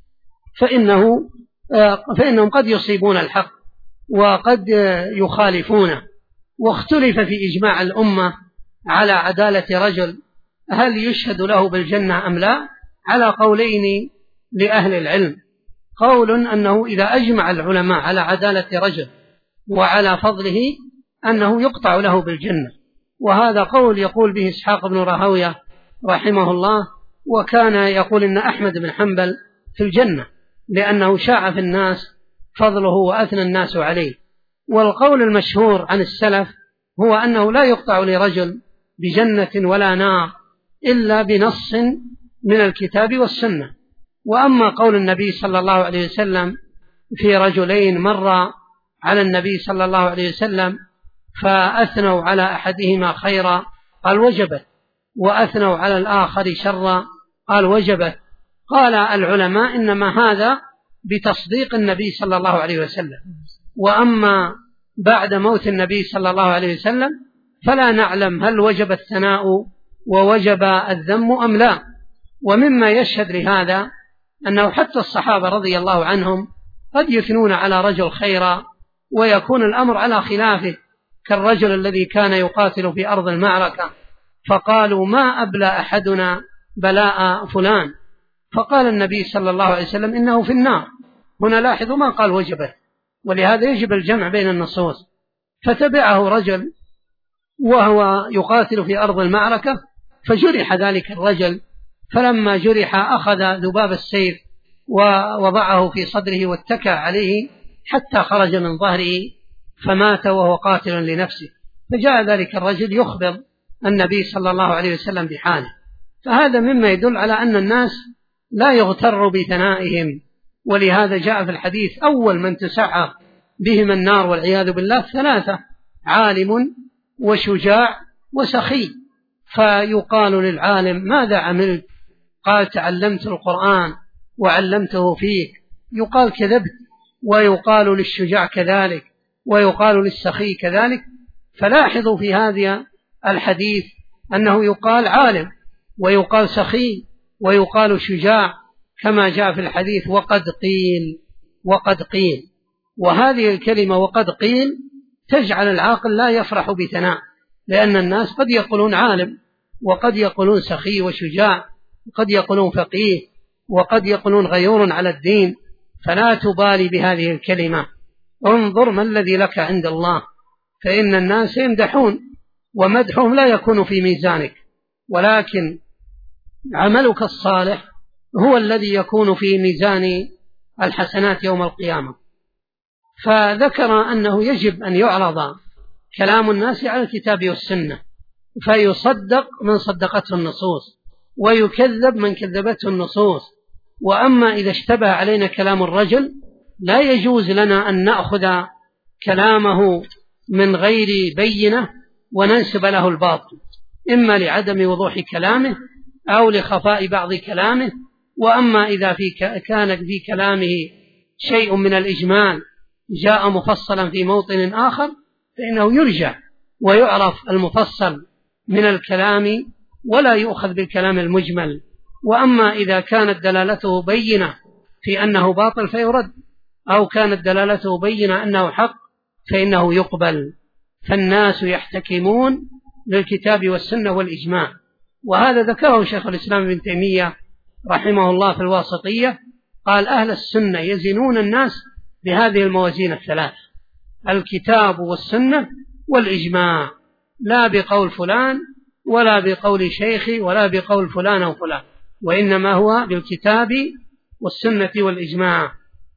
فإنهم قد يصيبون الحق وقد يخالفونه. واختلف في إجماع الأمة على عدالة رجل، هل يشهد له بالجنة أم لا، على قولين لأهل العلم. قول أنه إذا أجمع العلماء على عدالة رجل وعلى فضله أنه يقطع له بالجنة، وهذا قول يقول به إسحاق بن راهويه رحمه الله، وكان يقول إن أحمد بن حنبل في الجنة لأنه شاع في الناس فضله وأثنى الناس عليه. والقول المشهور عن السلف هو أنه لا يقطع لرجل بجنة ولا نار إلا بنص من الكتاب والسنة. وأما قول النبي صلى الله عليه وسلم في رجلين مر على النبي صلى الله عليه وسلم فأثنوا على أحدهما خيرا قال وجبت، وأثنوا على الآخر شرا قال وجبت، قال العلماء إنما هذا بتصديق النبي صلى الله عليه وسلم. وأما بعد موت النبي صلى الله عليه وسلم فلا نعلم هل وجب الثناء ووجب الذم أم لا. ومما يشهد لهذا أنه حتى الصحابة رضي الله عنهم قد يثنون على رجل خيرا ويكون الأمر على خلافه، كالرجل الذي كان يقاتل في أرض المعركة فقالوا ما أبلى أحدنا بلاء فلان، فقال النبي صلى الله عليه وسلم إنه في النار. هنا لاحظوا ما قال وجبت، ولهذا يجب الجمع بين النصوص. فتبعه رجل وهو يقاتل في أرض المعركة فجرح ذلك الرجل، فلما جرح أخذ ذباب السيف ووضعه في صدره واتكى عليه حتى خرج من ظهره فمات وهو قاتل لنفسه. فجاء ذلك الرجل يخبر النبي صلى الله عليه وسلم بحاله. فهذا مما يدل على أن الناس لا يغتر بثنائهم، ولهذا جاء في الحديث أول من تسعر بهم النار والعياذ بالله 3: عالم وشجاع وسخي. فيقال للعالم: ماذا عملت؟ قال: تعلمت القرآن وعلمته فيك. يقال: كذبت. ويقال للشجاع كذلك، ويقال للسخي كذلك. فلاحظوا في هذا الحديث أنه يقال عالم، ويقال سخي، ويقال شجاع، كما جاء في الحديث: وقد قيل. وهذه الكلمة وقد قيل تجعل العاقل لا يفرح بثناء، لأن الناس قد يقولون عالم، وقد يقولون سخي وشجاع، وقد يقولون فقيه، وقد يقولون غيور على الدين. فلا تبالي بهذه الكلمة، انظر ما الذي لك عند الله، فإن الناس يمدحون، ومدحهم لا يكون في ميزانك، ولكن عملك الصالح هو الذي يكون في ميزان الحسنات يوم القيامة. فذكر أنه يجب أن يعرض كلام الناس على الكتاب والسنة، فيصدق من صدقته النصوص، ويكذب من كذبته النصوص. وأما إذا اشتبه علينا كلام الرجل لا يجوز لنا أن نأخذ كلامه من غير بينة وننسب له الباطل، إما لعدم وضوح كلامه أو لخفاء بعض كلامه. وأما إذا كان في كلامه شيء من الإجمال جاء مفصلا في موطن آخر فإنه يرجع ويعرف المفصل من الكلام ولا يؤخذ بالكلام المجمل. وأما إذا كانت دلالته بينة في أنه باطل فيرد، أو كانت دلالته بينة أنه حق فإنه يقبل. فالناس يحتكمون للكتاب والسنة والإجماع. وهذا ذكره شيخ الإسلام ابن تيمية رحمه الله في الواسطية، قال: أهل السنة يزنون الناس بهذه الموازين الثلاث: الكتاب والسنة والإجماع، لا بقول فلان ولا بقول شيخي ولا بقول فلان أو فلان، وإنما هو بالكتاب والسنة والإجماع.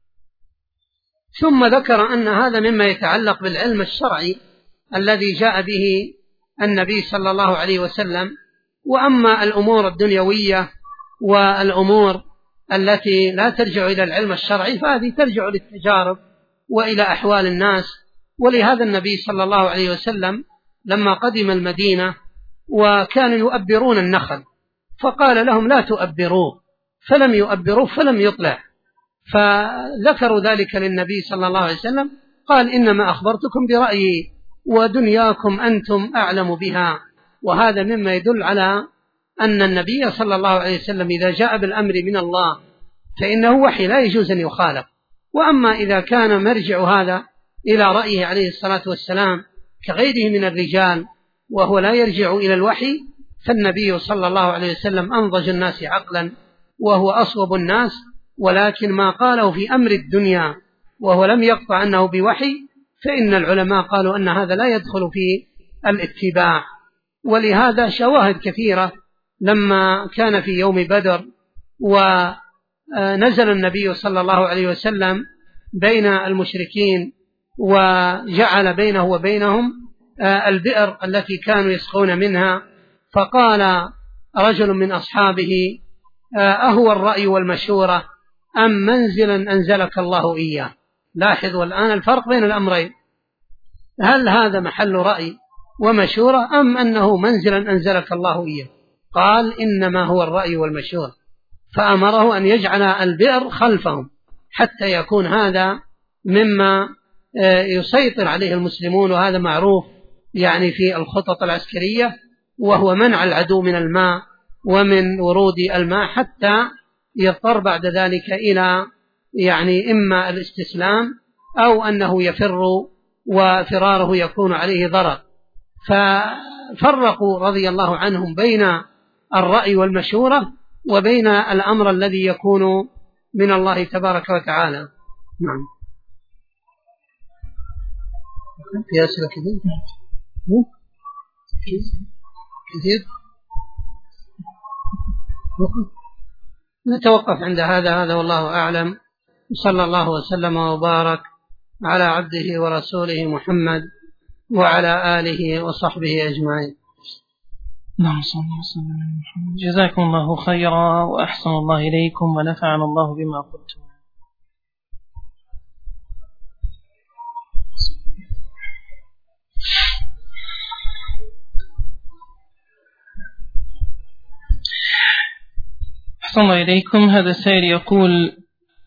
ثم ذكر أن هذا مما يتعلق بالعلم الشرعي الذي جاء به النبي صلى الله عليه وسلم. وأما الأمور الدنيوية والأمور التي لا ترجع إلى العلم الشرعي فهذه ترجع للتجارب وإلى أحوال الناس. ولهذا النبي صلى الله عليه وسلم لما قدم المدينة وكانوا يؤبرون النخل فقال لهم: لا تؤبروه، فلم يؤبروه فلم يطلع. فذكروا ذلك للنبي صلى الله عليه وسلم، قال: إنما أخبرتكم برأيي ودنياكم أنتم أعلم بها. وهذا مما يدل على أن النبي صلى الله عليه وسلم إذا جاء بالأمر من الله فإنه وحي لا يجوز أن يخالف. وأما إذا كان مرجع هذا إلى رأيه عليه الصلاة والسلام كغيره من الرجال وهو لا يرجع إلى الوحي، فالنبي صلى الله عليه وسلم أنضج الناس عقلا وهو أصوب الناس. ولكن ما قاله في أمر الدنيا وهو لم يقطع أنه بوحي فإن العلماء قالوا أن هذا لا يدخل في الاتباع. ولهذا شواهد كثيرة لما كان في يوم بدر ونزل النبي صلى الله عليه وسلم بين المشركين وجعل بينه وبينهم البئر التي كانوا يسقون منها، فقال رجل من أصحابه: أهو الرأي والمشورة أم منزلا أنزلك الله إياه؟ لاحظوا الآن الفرق بين الأمرين، هل هذا محل رأي ومشورة أم أنه منزلا أنزلك الله إياه؟ قال: إنما هو الرأي والمشورة. فأمره أن يجعل البئر خلفهم حتى يكون هذا مما يسيطر عليه المسلمون، وهذا معروف يعني في الخطط العسكرية، وهو منع العدو من الماء ومن ورود الماء حتى يضطر بعد ذلك إلى يعني إما الاستسلام أو أنه يفر وفراره يكون عليه ضرر. ففرقوا رضي الله عنهم بين الرأي والمشورة وبين الأمر الذي يكون من الله تبارك وتعالى. نعم. في أسئلة كثير نتوقف عند هذا والله أعلم، صلى الله وسلم وبارك على عبده ورسوله محمد وعلى آله وصحبه أجمعين. اللهم صل وسلم على محمد. جزاكم الله خيرا وأحسن الله إليكم ونفعنا الله بما قلتم. أحسن الله إليكم. هذا السائل يقول: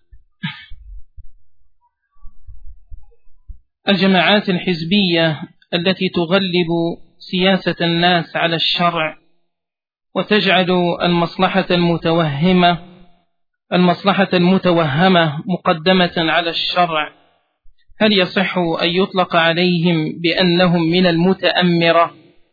الجماعات الحزبية التي تغلب سياسة الناس على الشرع وتجعل المصلحة المتوهمة مقدمة على الشرع، هل يصح أن يطلق عليهم بأنهم من المتأمرة؟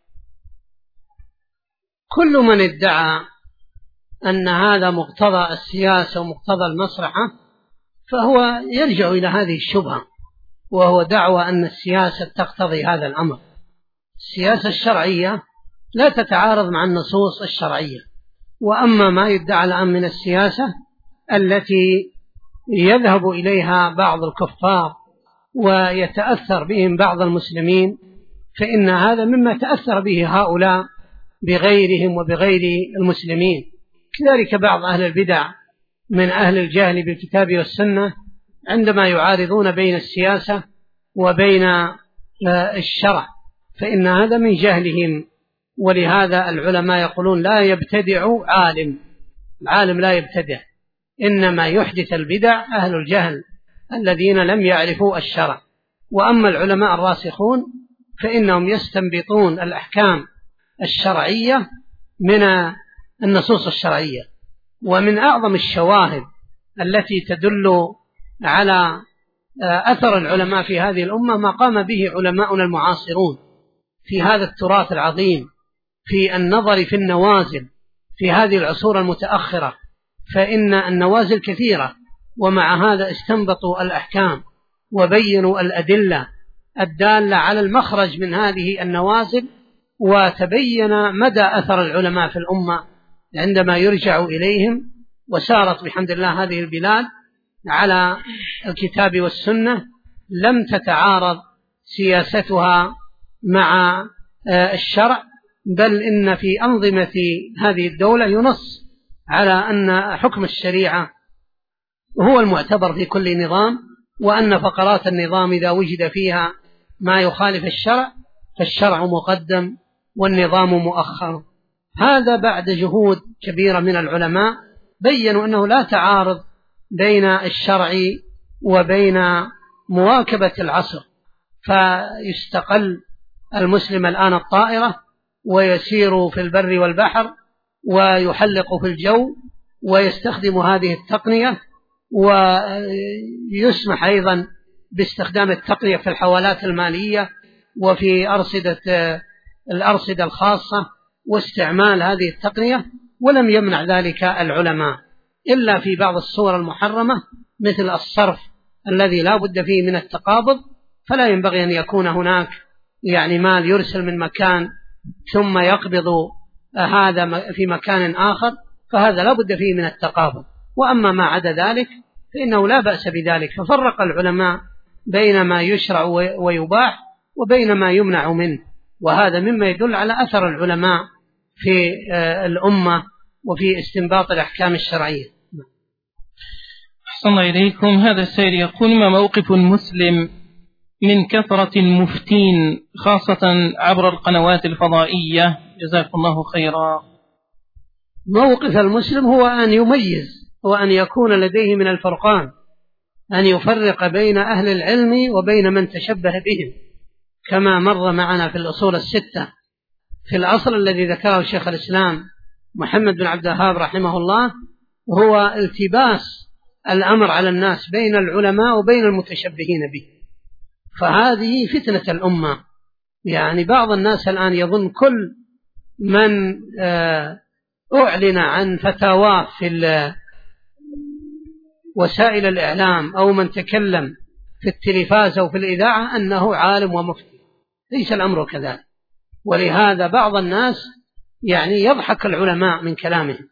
كل من ادعى أن هذا مقتضى السياسة ومقتضى المصلحة فهو يرجع إلى هذه الشبهة، وهو دعوى أن السياسة تقتضي هذا الأمر. السياسة الشرعية لا تتعارض مع النصوص الشرعية. وأما ما يدعى الآن من السياسة التي يذهب إليها بعض الكفار ويتأثر بهم بعض المسلمين، فإن هذا مما تأثر به هؤلاء بغيرهم وبغير المسلمين. كذلك بعض أهل البدع من أهل الجهل بالكتاب والسنة عندما يعارضون بين السياسة وبين الشرع فإن هذا من جهلهم. ولهذا العلماء يقولون لا يبتدع عالم، العالم لا يبتدع، إنما يحدث البدع أهل الجهل الذين لم يعرفوا الشرع. وأما العلماء الراسخون فإنهم يستنبطون الأحكام الشرعية من النصوص الشرعية. ومن أعظم الشواهد التي تدل على أثر العلماء في هذه الأمة ما قام به علماؤنا المعاصرون في هذا التراث العظيم، في النظر في النوازل في هذه العصور المتأخرة، فإن النوازل كثيرة، ومع هذا استنبطوا الأحكام وبينوا الأدلة الدالة على المخرج من هذه النوازل، وتبين مدى أثر العلماء في الأمة عندما يرجع إليهم. وسارت بحمد الله هذه البلاد على الكتاب والسنة، لم تتعارض سياستها مع الشرع، بل إن في أنظمة هذه الدولة ينص على أن حكم الشريعة هو المعتبر في كل نظام، وأن فقرات النظام إذا وجد فيها ما يخالف الشرع فالشرع مقدم والنظام مؤخر. هذا بعد جهود كبيرة من العلماء بيّنوا أنه لا تعارض بين الشرع وبين مواكبة العصر، فيستقل المسلم الآن الطائرة ويسير في البر والبحر ويحلق في الجو ويستخدم هذه التقنية، ويسمح أيضا باستخدام التقنية في الحوالات المالية وفي الأرصدة الخاصة واستعمال هذه التقنية، ولم يمنع ذلك العلماء إلا في بعض الصور المحرمة مثل الصرف الذي لا بد فيه من التقابض، فلا ينبغي أن يكون هناك مال يرسل من مكان ثم يقبض هذا في مكان آخر، فهذا لا بد فيه من التقابض. وأما ما عدا ذلك فإنه لا بأس بذلك. ففرق العلماء بين ما يشرع ويباح وبين ما يمنع منه، وهذا مما يدل على أثر العلماء في الأمة وفي استنباط الأحكام الشرعية. أحسن الله إليكم. هذا السائل يقول: ما موقف المسلم من كثرة المفتين خاصة عبر القنوات الفضائية؟ جزاكم الله خيرا. موقف المسلم هو أن يميز وأن يكون لديه من الفرقان، أن يفرق بين أهل العلم وبين من تشبه بهم، كما مر معنا في الأصول الستة. في الأصل الذي ذكره شيخ الإسلام محمد بن عبد الوهاب رحمه الله هو التباس الأمر على الناس بين العلماء وبين المتشبهين به، فهذه فتنة الأمة. بعض الناس الآن يظن كل من أعلن عن فتاواه في وسائل الإعلام أو من تكلم في التلفاز أو في الإذاعة أنه عالم ومفتي، ليس الأمر كذلك. ولهذا بعض الناس يضحك العلماء من كلامهم،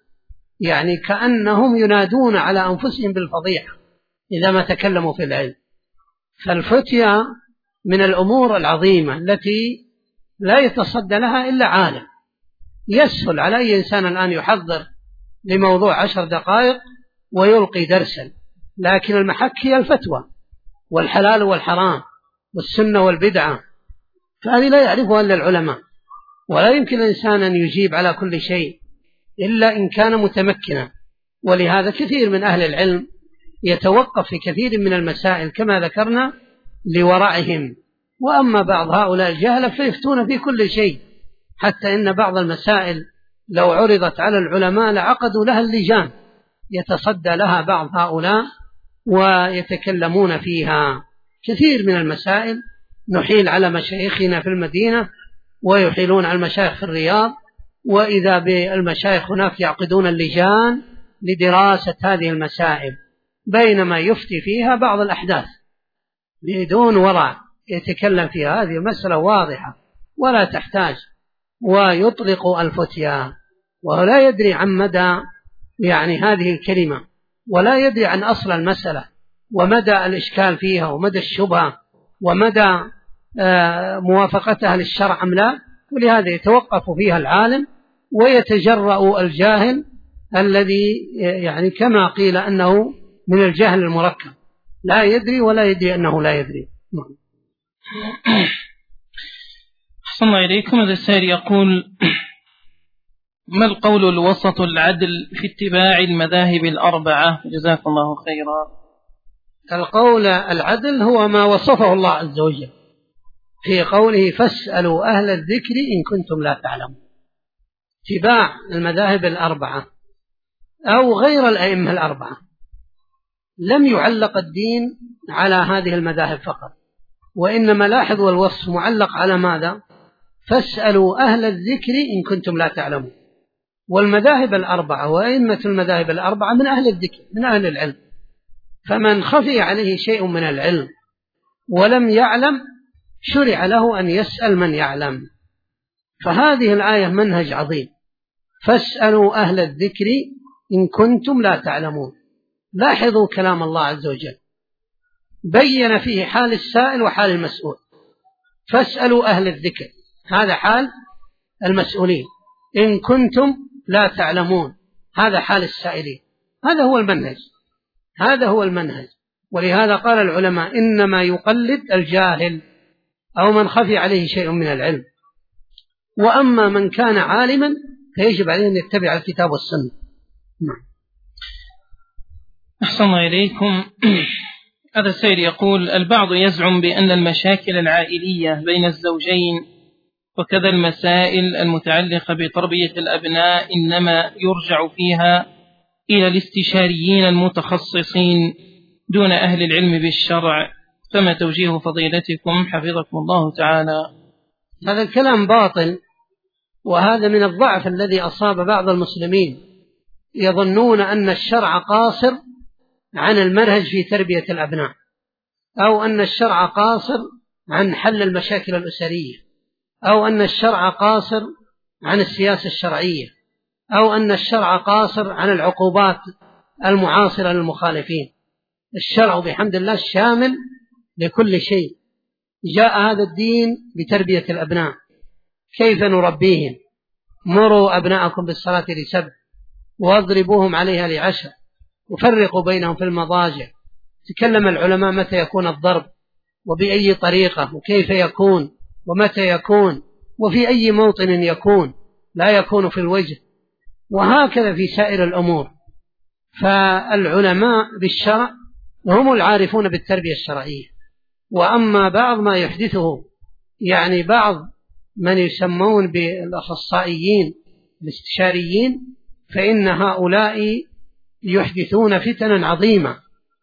كأنهم ينادون على أنفسهم بالفضيحة إذا ما تكلموا في العلم. فالفتيا من الأمور العظيمة التي لا يتصدى لها إلا عالم. يسهل على أي إنسان الآن يحضر لموضوع 10 دقائق ويلقي درسا، لكن المحك هي الفتوى والحلال والحرام والسنة والبدعة، فهذه لا يعرفها إلا العلماء، ولا يمكن الإنسان أن يجيب على كل شيء إلا إن كان متمكنا. ولهذا كثير من أهل العلم يتوقف في كثير من المسائل كما ذكرنا لورعهم، وأما بعض هؤلاء الجهلة فيفتون في كل شيء، حتى إن بعض المسائل لو عرضت على العلماء لعقدوا لها اللجان يتصدى لها بعض هؤلاء ويتكلمون فيها. كثير من المسائل نحيل على مشايخنا في المدينة ويحيلون على المشايخ في الرياض، وإذا بالمشايخ هناك يعقدون اللجان لدراسة هذه المسائل، بينما يفتي فيها بعض الأحداث بدون ورع يتكلم فيها. هذه مسألة واضحة ولا تحتاج، ويطلق الفتيا ولا يدري عن مدى هذه الكلمة، ولا يدري عن أصل المسألة ومدى الإشكال فيها ومدى الشبهة ومدى موافقتها للشرع أم لا. ولهذا يتوقف فيها العالم ويتجرأ الجاهل الذي كما قيل أنه من الجهل المركب، لا يدري ولا يدري أنه لا يدري. أحسن الله إليكم. هذا السائل يقول: ما القول الوسط العدل في اتباع المذاهب الأربعة؟ جزاك الله خيرا. القول العدل هو ما وصفه الله عز وجل في قوله: فاسألوا أهل الذكر إن كنتم لا تعلمون. اتباع المذاهب الأربعة أو غير الأئمة الأربعة، لم يعلق الدين على هذه المذاهب فقط، وإنما لاحظوا الوصف معلق على ماذا؟ فاسألوا أهل الذكر إن كنتم لا تعلمون. والمذاهب الأربعة وأئمة المذاهب الأربعة من أهل الذكر، من أهل العلم، فمن خفي عليه شيء من العلم ولم يعلم شرع له أن يسأل من يعلم. فهذه الآية منهج عظيم: فاسألوا أهل الذكر إن كنتم لا تعلمون. لاحظوا كلام الله عز وجل بين فيه حال السائل وحال المسؤول. فاسألوا أهل الذكر، هذا حال المسؤولين، إن كنتم لا تعلمون، هذا حال السائلين. هذا هو المنهج، هذا هو المنهج. ولهذا قال العلماء: إنما يقلد الجاهل أو من خفي عليه شيء من العلم، وأما من كان عالما فيجب عليه أن يتبع الكتاب والسنة. أحسن الله إليكم. هذا السائل يقول: البعض يزعم بأن المشاكل العائلية بين الزوجين وكذا المسائل المتعلقة بتربية الأبناء إنما يرجع فيها إلى الاستشاريين المتخصصين دون أهل العلم بالشرع، فما توجيه فضيلتكم حفظكم الله تعالى؟ هذا الكلام باطل، وهذا من الضعف الذي أصاب بعض المسلمين، يظنون أن الشرع قاصر عن المنهج في تربية الأبناء، أو أن الشرع قاصر عن حل المشاكل الأسرية، أو أن الشرع قاصر عن السياسة الشرعية، أو أن الشرع قاصر عن العقوبات المعاصرة للمخالفين. الشرع بحمد الله شامل لكل شيء. جاء هذا الدين بتربية الأبناء. كيف نربيهم؟ مروا أبناءكم بالصلاة ل7 واضربوهم عليها ل10 وفرقوا بينهم في المضاجع. تكلم العلماء متى يكون الضرب وبأي طريقة وكيف يكون ومتى يكون وفي أي موطن يكون، لا يكون في الوجه، وهكذا في سائر الأمور. فالعلماء بالشرع هم العارفون بالتربية الشرعية. وأما بعض ما يحدثه بعض من يسمون بالأخصائيين الاستشاريين، فإن هؤلاء يحدثون فتنا عظيمة.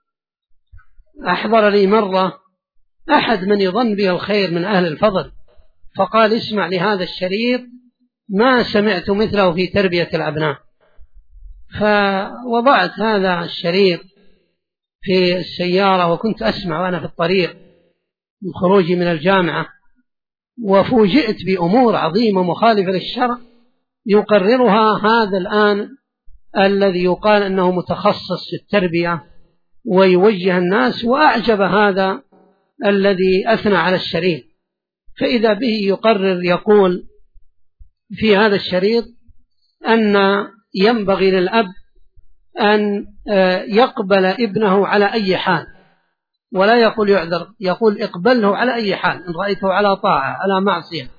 أحضر لي مرة أحد من يظن به الخير من أهل الفضل، فقال: اسمع لهذا الشريط، ما سمعت مثله في تربية الأبناء. فوضعت هذا الشريط في السيارة وكنت أسمع وأنا في الطريق من خروجي من الجامعة، وفوجئت بأمور عظيمة مخالفة للشرع يقررها هذا الآن الذي يقال أنه متخصص في التربية ويوجه الناس. وأعجب هذا الذي أثنى على الشريط، فإذا به يقرر يقول في هذا الشريط أن ينبغي للأب أن يقبل ابنه على أي حال، ولا يقول يعذر، يقول اقبله على أي حال، إن رأيته على طاعة على معصية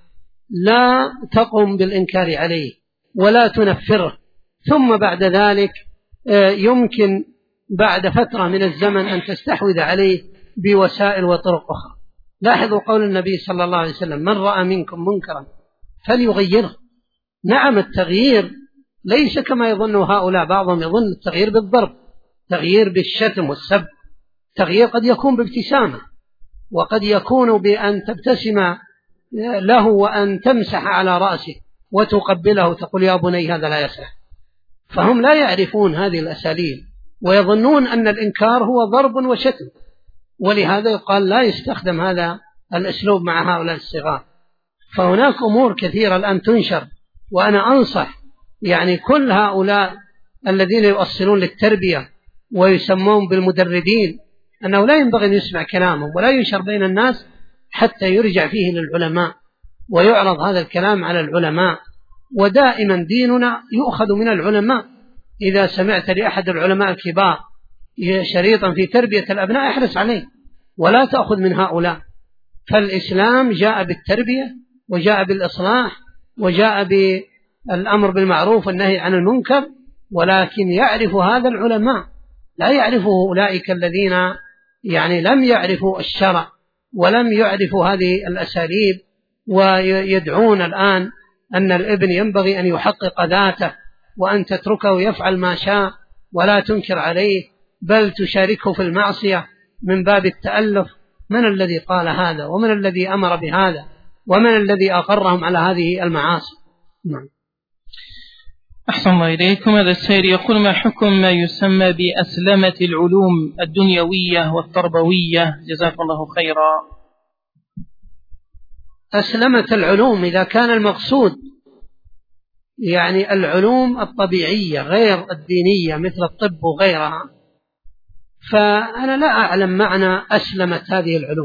لا تقم بالإنكار عليه ولا تنفره، ثم بعد ذلك يمكن بعد فترة من الزمن أن تستحوذ عليه بوسائل وطرق أخرى. لاحظوا قول النبي صلى الله عليه وسلم: من رأى منكم منكرا فليغيره. نعم، التغيير ليس كما يظن هؤلاء، بعضهم يظن التغيير بالضرب، تغيير بالشتم والسب. تغيير قد يكون بابتسامة، وقد يكون بأن تبتسم له وأن تمسح على رأسه وتقبله وتقول: يا بني هذا لا يصح. فهم لا يعرفون هذه الأساليب، ويظنون أن الإنكار هو ضرب وشتم، ولهذا يقال لا يستخدم هذا الأسلوب مع هؤلاء الصغار. فهناك أمور كثيرة الآن تنشر، وأنا أنصح كل هؤلاء الذين يؤصلون للتربية ويسمون بالمدربين أنه لا ينبغي أن يسمع كلامهم ولا ينشر بين الناس حتى يرجع فيه للعلماء ويعرض هذا الكلام على العلماء. ودائما ديننا يؤخذ من العلماء. إذا سمعت لأحد العلماء الكبار شريطا في تربية الأبناء احرص عليه ولا تأخذ من هؤلاء. فالإسلام جاء بالتربية وجاء بالإصلاح وجاء بالأمر بالمعروف والنهي عن المنكر، ولكن يعرف هذا العلماء، لا يعرفه أولئك الذين لم يعرفوا الشرع ولم يعرفوا هذه الأساليب، ويدعون الآن أن الابن ينبغي أن يحقق ذاته وأن تتركه يفعل ما شاء ولا تنكر عليه بل تشاركه في المعصية من باب التألف. من الذي قال هذا؟ ومن الذي أمر بهذا؟ ومن الذي أقرهم على هذه المعاصي؟ نعم. أحسن الله إليكم. هذا السائل يقول: ما حكم ما يسمى بأسلمة العلوم الدنيوية والتربوية؟ جزاكم الله خيرا. أسلمة العلوم إذا كان المقصود العلوم الطبيعية غير الدينية مثل الطب وغيرها، فأنا لا أعلم معنى أسلمة هذه العلوم.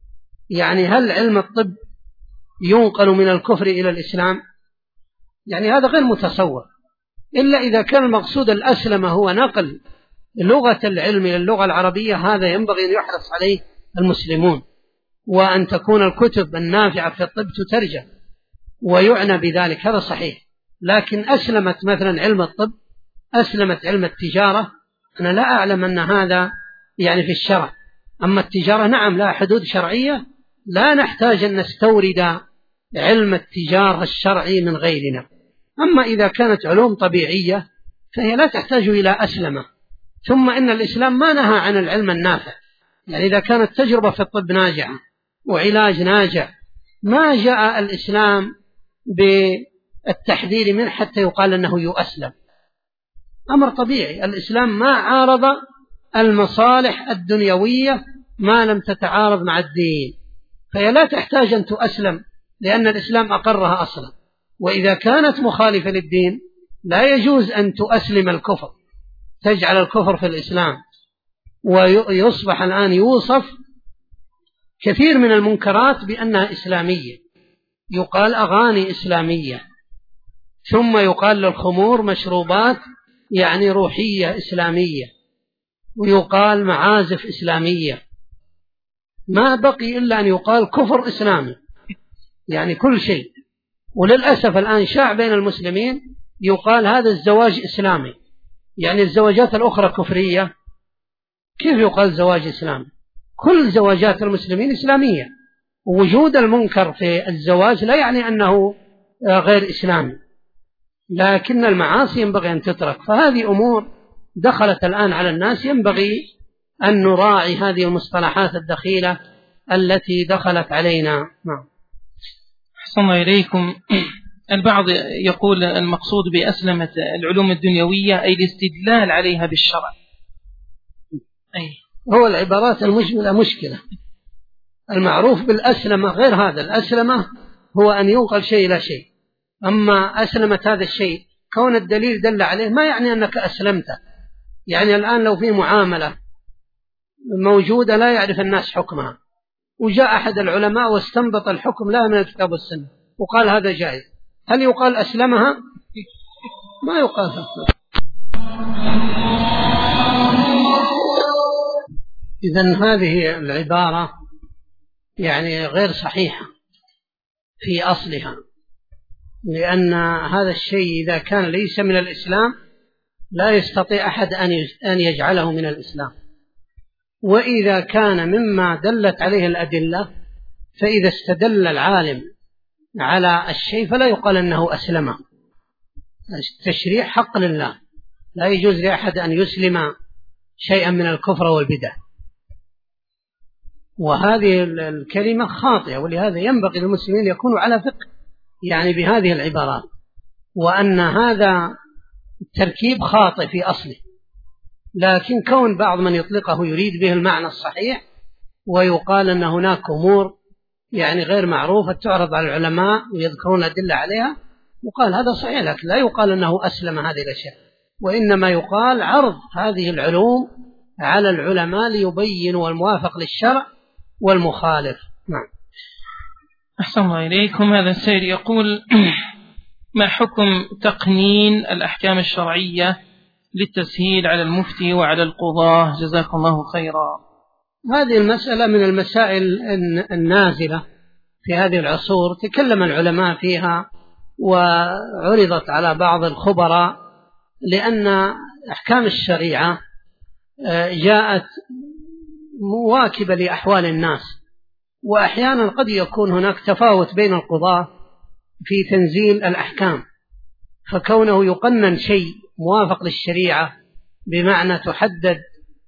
هل علم الطب ينقل من الكفر إلى الإسلام؟ هذا غير متصور، إلا إذا كان المقصود الأسلمة هو نقل لغة العلم إلى اللغة العربية، هذا ينبغي أن يحرص عليه المسلمون، وأن تكون الكتب النافعة في الطب تترجم ويعنى بذلك، هذا صحيح. لكن أسلمت مثلا علم الطب، أسلمت علم التجارة، أنا لا أعلم أن هذا في الشرع. أما التجارة نعم لها حدود شرعية، لا نحتاج أن نستورد علم التجارة الشرعي من غيرنا. أما إذا كانت علوم طبيعية فهي لا تحتاج إلى أسلمة. ثم إن الإسلام ما نهى عن العلم النافع، إذا كانت تجربة في الطب ناجعة وعلاج ناجع ما جاء الإسلام بالتحذير منه حتى يقال أنه يؤسلم. أمر طبيعي، الإسلام ما عارض المصالح الدنيوية ما لم تتعارض مع الدين، فهي لا تحتاج أن تؤسلم لأن الإسلام أقرها أصلا. وإذا كانت مخالفة للدين لا يجوز أن تؤسلم الكفر، تجعل الكفر في الإسلام. ويصبح الآن يوصف كثير من المنكرات بأنها إسلامية، يقال أغاني إسلامية، ثم يقال للخمور مشروبات روحية إسلامية، ويقال معازف إسلامية. ما بقي إلا أن يقال كفر إسلامي، كل شيء. وللأسف الآن شاع بين المسلمين يقال هذا الزواج إسلامي، الزواجات الأخرى كفرية. كيف يقال زواج إسلامي؟ كل زواجات المسلمين إسلامية، ووجود المنكر في الزواج لا يعني أنه غير إسلامي، لكن المعاصي ينبغي أن تترك. فهذه أمور دخلت الآن على الناس، ينبغي أن نراعي هذه المصطلحات الدخيلة التي دخلت علينا. نعم. أحسن الله إليكم. البعض يقول المقصود بأسلمة العلوم الدنيوية أي الاستدلال عليها بالشرع. هو العبارات المجملة مشكلة. المعروف بالأسلمة غير هذا. الأسلمة هو أن ينقل شيء إلى شيء، أما أسلمة هذا الشيء كون الدليل دل عليه ما يعني أنك أسلمته. الآن لو في معاملة موجودة لا يعرف الناس حكمها وجاء أحد العلماء واستنبط الحكم لها من الكتاب والسنة وقال هذا جائز، هل يقال أسلمها؟ ما يقال. إذن هذه العبارة يعني غير صحيحة في أصلها، لأن هذا الشيء إذا كان ليس من الإسلام لا يستطيع أحد أن يجعله من الإسلام، وإذا كان مما دلت عليه الأدلة فإذا استدل العالم على الشيء فلا يقال أنه أسلمه. التشريع حق لله، لا يجوز لأحد أن يسلم شيئا من الكفر والبدع، وهذه الكلمة خاطئة، ولهذا ينبغي للمسلمين يكونوا على فقه يعني بهذه العبارات، وأن هذا التركيب خاطئ في أصله، لكن كون بعض من يطلقه يريد به المعنى الصحيح ويقال أن هناك أمور يعني غير معروفة تعرض على العلماء ويذكرون أدلة عليها، وقال هذا صحيح، لكن لا يقال أنه أسلم هذه الأشياء، وإنما يقال عرض هذه العلوم على العلماء ليبينوا الموافق للشرع والمخالف. نعم. أحسن الله إليكم. هذا السائل يقول: ما حكم تقنين الأحكام الشرعية للتسهيل على المفتي وعلى القضاة؟ جزاكم الله خيرا. هذه المسألة من المسائل النازلة في هذه العصور، تكلم العلماء فيها وعرضت على بعض الخبراء، لأن أحكام الشريعة جاءت مواكبة لأحوال الناس، وأحيانا قد يكون هناك تفاوت بين القضاة في تنزيل الأحكام، فكونه يقنن شيء موافق للشريعة بمعنى تحدد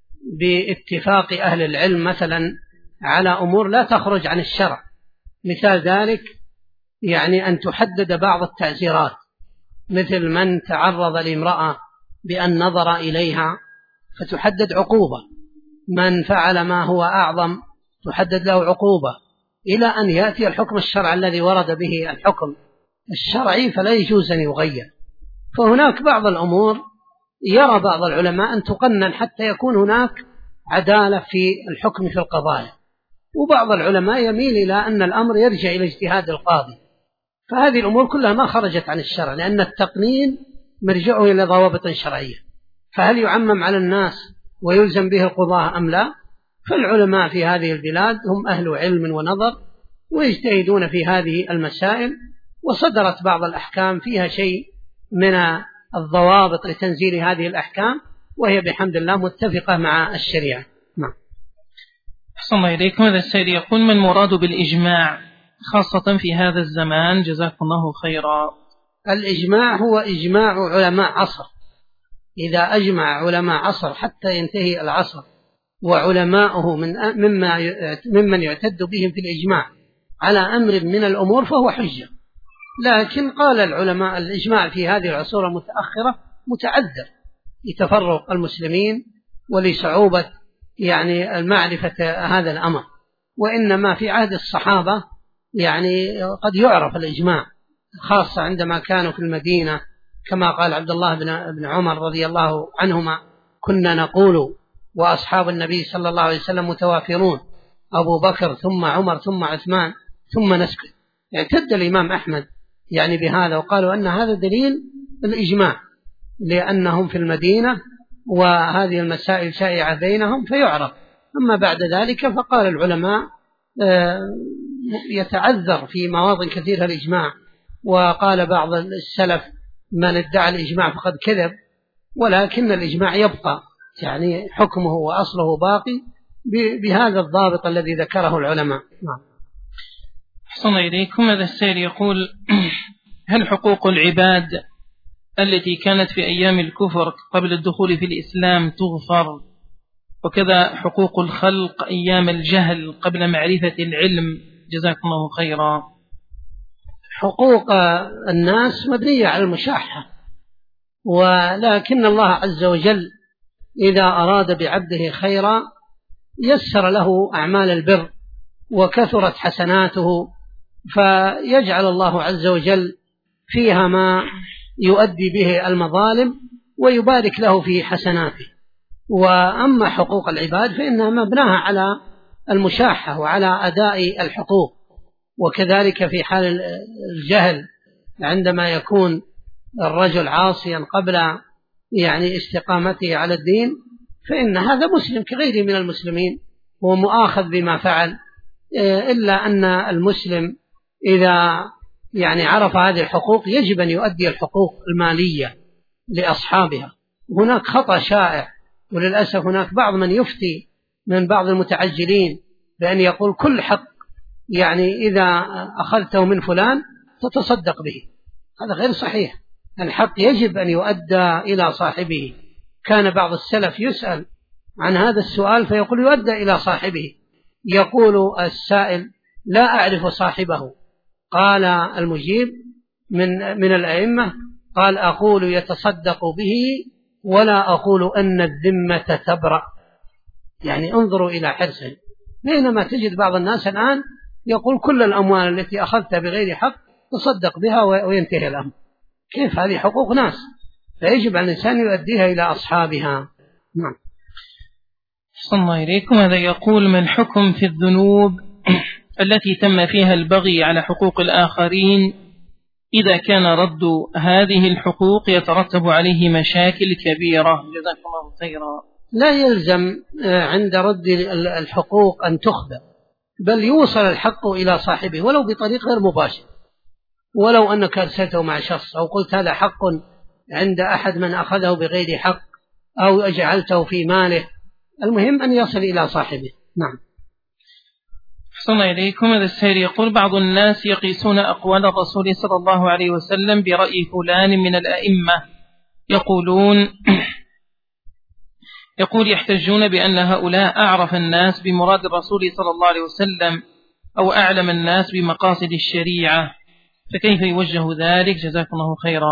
باتفاق أهل العلم مثلا على أمور لا تخرج عن الشرع، مثال ذلك يعني أن تحدد بعض التعزيرات، مثل من تعرض لامرأة بأن نظر إليها فتحدد عقوبة، من فعل ما هو أعظم تحدد له عقوبة، إلى أن يأتي الحكم الشرعي الذي ورد به الحكم الشرعي فلا يجوز أن يغير. فهناك بعض الأمور يرى بعض العلماء أن تقنن حتى يكون هناك عدالة في الحكم في القضايا، وبعض العلماء يميل إلى أن الأمر يرجع إلى اجتهاد القاضي، فهذه الأمور كلها ما خرجت عن الشرع، لأن التقنين مرجعه إلى ضوابط شرعية، فهل يعمم على الناس ويلزم به القضاة أم لا؟ فالعلماء في هذه البلاد هم أهل علم ونظر ويجتهدون في هذه المسائل، وصدرت بعض الأحكام فيها شيء من الضوابط لتنزيل هذه الأحكام، وهي بحمد الله متفقة مع الشريعة. نعم. أحسن الله إليكم. هذا السائل يقول: ما المراد بالإجماع خاصة في هذا الزمان؟ جزاكم الله خيرا. الإجماع هو إجماع علماء عصر، إذا أجمع علماء عصر حتى ينتهي العصر وعلماؤه ممن يعتد بهم في الإجماع على أمر من الأمور فهو حجة، لكن قال العلماء الإجماع في هذه العصور المتأخرة متعذر لتفرق المسلمين ولصعوبة يعني المعرفة هذا الأمر، وإنما في عهد الصحابة يعني قد يعرف الإجماع، خاصة عندما كانوا في المدينة، كما قال عبد الله بن عمر رضي الله عنهما: كنا نقول وأصحاب النبي صلى الله عليه وسلم متوافرون، أبو بكر ثم عمر ثم عثمان ثم نسكت. اعتد الإمام أحمد يعني بهذا، وقالوا أن هذا دليل الإجماع، لأنهم في المدينة وهذه المسائل شائعة بينهم فيعرف. أما بعد ذلك فقال العلماء يتعذر في مواطن كثيرة الإجماع، وقال بعض السلف: من ادعى الإجماع فقد كذب، ولكن الإجماع يبقى يعني حكمه وأصله باقي بهذا الضابط الذي ذكره العلماء. نعم. أحسن إليكم. هذا السائل يقول: هل حقوق العباد التي كانت في أيام الكفر قبل الدخول في الإسلام تغفر، وكذا حقوق الخلق أيام الجهل قبل معرفة العلم؟ جزاكم الله خيرا. حقوق الناس مبنية على المشاحة، ولكن الله عز وجل إذا أراد بعبده خيرا يسر له أعمال البر وكثرت حسناته، فيجعل الله عز وجل فيها ما يؤدي به المظالم ويبارك له في حسناته. وأما حقوق العباد فإنها مبناها على المشاحة وعلى أداء الحقوق. وكذلك في حال الجهل عندما يكون الرجل عاصيا قبل استقامته على الدين، فإن هذا مسلم كغيره من المسلمين، هو مؤاخذ بما فعل، إلا أن المسلم إذا عرف هذه الحقوق يجب أن يؤدي الحقوق المالية لأصحابها. هناك خطأ شائع، وللأسف هناك بعض من يفتي من بعض المتعجلين بأن يقول كل حق إذا أخذته من فلان تتصدق به. هذا غير صحيح. الحق يجب أن يؤدى إلى صاحبه. كان بعض السلف يسأل عن هذا السؤال فيقول يؤدى إلى صاحبه. يقول السائل لا أعرف صاحبه، قال المجيب من الأئمة قال أقول يتصدق به ولا أقول أن الذمة تبرأ. انظروا إلى حرصه. بينما تجد بعض الناس الآن يقول كل الأموال التي أخذتها بغير حق تصدق بها وينتهي الأمر. كيف؟ هذه حقوق ناس، فيجب على الإنسان يؤديها إلى أصحابها. نعم. صلى الله إليكم. هذا يقول: ما الحكم في الذنوب التي تم فيها البغي على حقوق الآخرين إذا كان رد هذه الحقوق يترتب عليه مشاكل كبيرة؟ جزاك الله خيرا. لا يلزم عند رد الحقوق أن تخبر، بل يوصل الحق إلى صاحبه ولو بطريق غير مباشر. ولو أنك أرسلته مع شخص أو قلت هذا حق عند أحد من أخذه بغير حق أو أجعلته في ماله، المهم أن يصل إلى صاحبه. نعم. أحسن الله إليكم. هذا السائل يقول: بعض الناس يقيسون أقوال الرسول صلى الله عليه وسلم برأي فلان من الأئمة، يقول يحتجون بأن هؤلاء أعرف الناس بمراد الرسول صلى الله عليه وسلم أو أعلم الناس بمقاصد الشريعة، فكيف يوجه ذلك؟ جزاكم الله خيرا.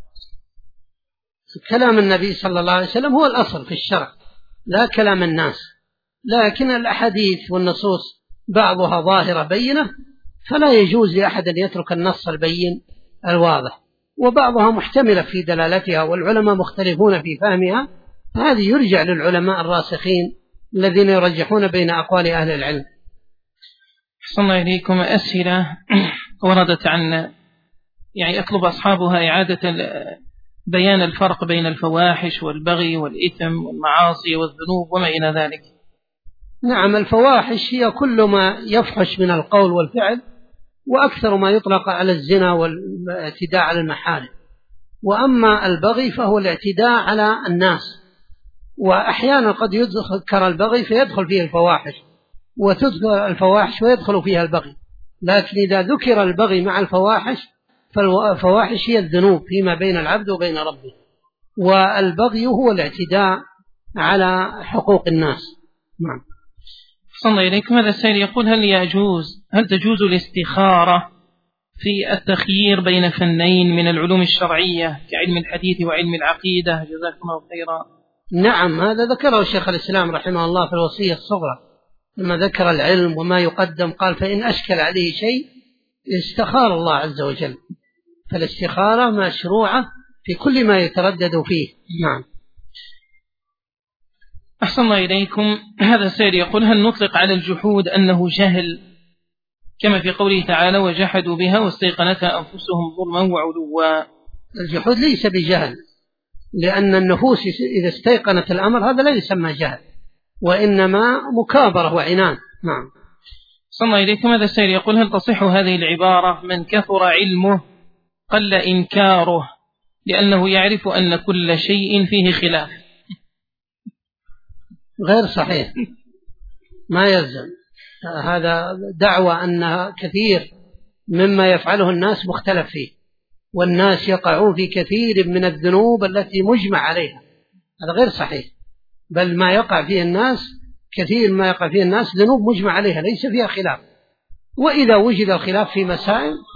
كلام النبي صلى الله عليه وسلم هو الأصل في الشرع، لا كلام الناس، لكن الأحاديث والنصوص بعضها ظاهرة بينة، فلا يجوز لأحد أن يترك النص البين الواضح، وبعضها محتملة في دلالتها والعلماء مختلفون في فهمها، هذه يرجع للعلماء الراسخين الذين يرجحون بين أقوال أهل العلم. أحسن الله إليكم. أسئلة وردت عن يطلب أصحابها إعادة بيان الفرق بين الفواحش والبغي والإثم والمعاصي والذنوب وما إلى ذلك. نعم، الفواحش هي كل ما يفحش من القول والفعل، وأكثر ما يطلق على الزنا والاعتداء على المحارم. وأما البغي فهو الاعتداء على الناس، وأحيانا قد يذكر البغي فيدخل فيه الفواحش، وتذكر الفواحش ويدخل فيها البغي. لكن إذا ذكر البغي مع الفواحش فالفواحش هي الذنوب فيما بين العبد وبين ربه، والبغي هو الاعتداء على حقوق الناس. نعم. صلى الله إليكم. هذا السائل يقول: هل تجوز الاستخارة في التخيير بين فنين من العلوم الشرعية كعلم الحديث وعلم العقيدة؟ جزاكم الله خيرا. نعم، هذا ذكره الشيخ الإسلام رحمه الله في الوصية الصغرى لما ذكر العلم وما يقدم، قال: فإن أشكل عليه شيء استخار الله عز وجل. فالاستخارة مشروعة في كل ما يتردد فيه. نعم. أحسن الله إليكم. هذا السائل يقول: هل نطلق على الجحود أنه جهل كما في قوله تعالى: وجحدوا بها واستيقنتها أنفسهم ظلما وعلوا؟ الجحود ليس بجهل، لأن النفوس إذا استيقنت الأمر هذا لا يسمى جهل، وإنما مكابرة وعنان. نعم. صلى الله إليكم. هذا السائل يقول: هل تصح هذه العبارة: من كثر علمه قل إنكاره، لأنه يعرف أن كل شيء فيه خلاف؟ غير صحيح، ما يلزم. هذا دعوى أن كثير مما يفعله الناس مختلف فيه، والناس يقعون في كثير من الذنوب التي مجمع عليها، هذا غير صحيح. بل ما يقع فيه الناس كثير ما يقع فيه الناس ذنوب مجمع عليها ليس فيها خلاف، وإذا وجد الخلاف في مسائل